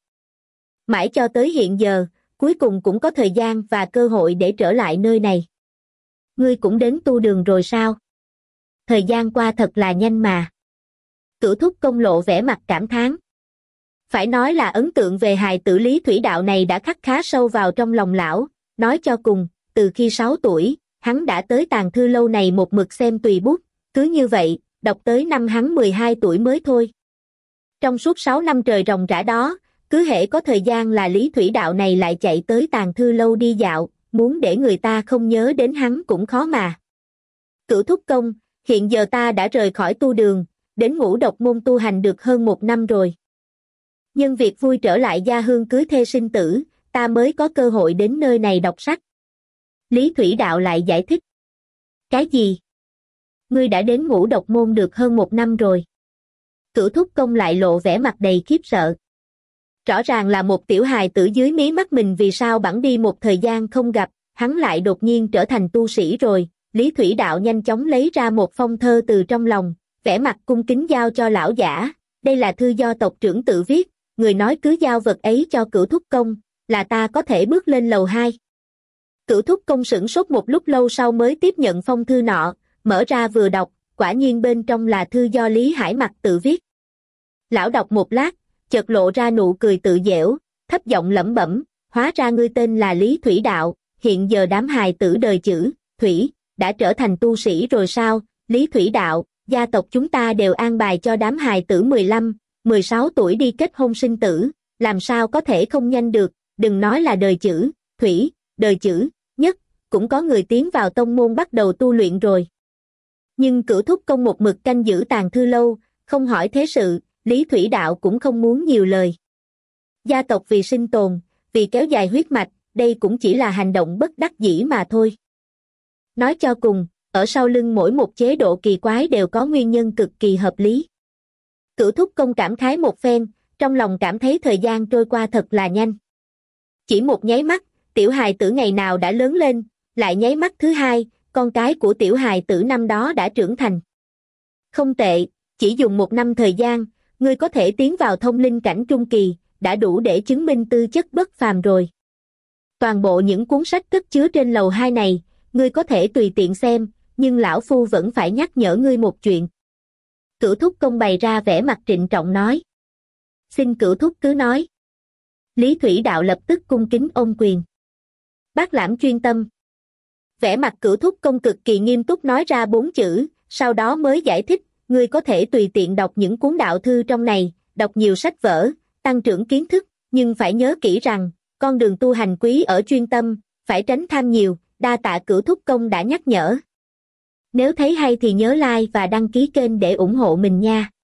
Mãi cho tới hiện giờ, cuối cùng cũng có thời gian và cơ hội để trở lại nơi này. Ngươi cũng đến tu đường rồi sao? Thời gian qua thật là nhanh mà. Cửu Thúc Công lộ vẻ mặt cảm thán. Phải nói là ấn tượng về hài tử Lý Thủy Đạo này đã khắc khá sâu vào trong lòng lão, nói cho cùng, từ khi sáu tuổi, hắn đã tới Tàng Thư Lâu này một mực xem tùy bút, cứ như vậy, đọc tới năm hắn mười hai tuổi mới thôi. Trong suốt sáu năm trời ròng rã đó, cứ hễ có thời gian là Lý Thủy Đạo này lại chạy tới Tàng Thư Lâu đi dạo, muốn để người ta không nhớ đến hắn cũng khó mà. Cửu Thúc Công, hiện giờ ta đã rời khỏi tu đường, đến Ngũ Độc Môn tu hành được hơn một năm rồi. Nhân việc vui trở lại gia hương cưới thê sinh tử, ta mới có cơ hội đến nơi này đọc sách. Lý Thủy Đạo lại giải thích. Cái gì? Ngươi đã đến Ngũ Độc Môn được hơn một năm rồi. Cửu Thúc Công lại lộ vẻ mặt đầy khiếp sợ. Rõ ràng là một tiểu hài tử dưới mí mắt mình vì sao bẵng đi một thời gian không gặp, hắn lại đột nhiên trở thành tu sĩ rồi. Lý Thủy Đạo nhanh chóng lấy ra một phong thơ từ trong lòng, vẻ mặt cung kính giao cho lão giả. Đây là thư do tộc trưởng tự viết, người nói cứ giao vật ấy cho Cửu Thúc Công, là ta có thể bước lên lầu hai. Cửu Thúc Công sửng sốt một lúc lâu sau mới tiếp nhận phong thư nọ, mở ra vừa đọc, quả nhiên bên trong là thư do Lý Hải Mặc tự viết. Lão đọc một lát, chợt lộ ra nụ cười tự dẻo, thấp giọng lẩm bẩm, hóa ra ngươi tên là Lý Thủy Đạo, hiện giờ đám hài tử đời chữ, Thủy, đã trở thành tu sĩ rồi sao? Lý Thủy Đạo, gia tộc chúng ta đều an bài cho đám hài tử mười lăm, mười sáu tuổi đi kết hôn sinh tử, làm sao có thể không nhanh được, đừng nói là đời chữ, Thủy, đời chữ, nhất, cũng có người tiến vào tông môn bắt đầu tu luyện rồi. Nhưng Cửu Thúc Công một mực canh giữ Tàng Thư Lâu, không hỏi thế sự, Lý Thủy Đạo cũng không muốn nhiều lời. Gia tộc vì sinh tồn, vì kéo dài huyết mạch, đây cũng chỉ là hành động bất đắc dĩ mà thôi. Nói cho cùng, ở sau lưng mỗi một chế độ kỳ quái đều có nguyên nhân cực kỳ hợp lý. Cửu Thúc Công cảm khái một phen, trong lòng cảm thấy thời gian trôi qua thật là nhanh. Chỉ một nháy mắt, tiểu hài tử ngày nào đã lớn lên, lại nháy mắt thứ hai, con cái của tiểu hài tử năm đó đã trưởng thành. Không tệ, chỉ dùng một năm thời gian, ngươi có thể tiến vào thông linh cảnh trung kỳ, đã đủ để chứng minh tư chất bất phàm rồi. Toàn bộ những cuốn sách cất chứa trên lầu hai này, ngươi có thể tùy tiện xem, nhưng lão phu vẫn phải nhắc nhở ngươi một chuyện. Cửu Thúc Công bày ra vẻ mặt trịnh trọng nói. Xin Cửu Thúc cứ nói. Lý Thủy Đạo lập tức cung kính ôm quyền. Bác Lãm chuyên tâm. Vẻ mặt Cửu Thúc Công cực kỳ nghiêm túc nói ra bốn chữ, sau đó mới giải thích, ngươi có thể tùy tiện đọc những cuốn đạo thư trong này, đọc nhiều sách vở, tăng trưởng kiến thức, nhưng phải nhớ kỹ rằng, con đường tu hành quý ở chuyên tâm, phải tránh tham nhiều, đa tạ Cửu Thúc Công đã nhắc nhở. Nếu thấy hay thì nhớ like và đăng ký kênh để ủng hộ mình nha.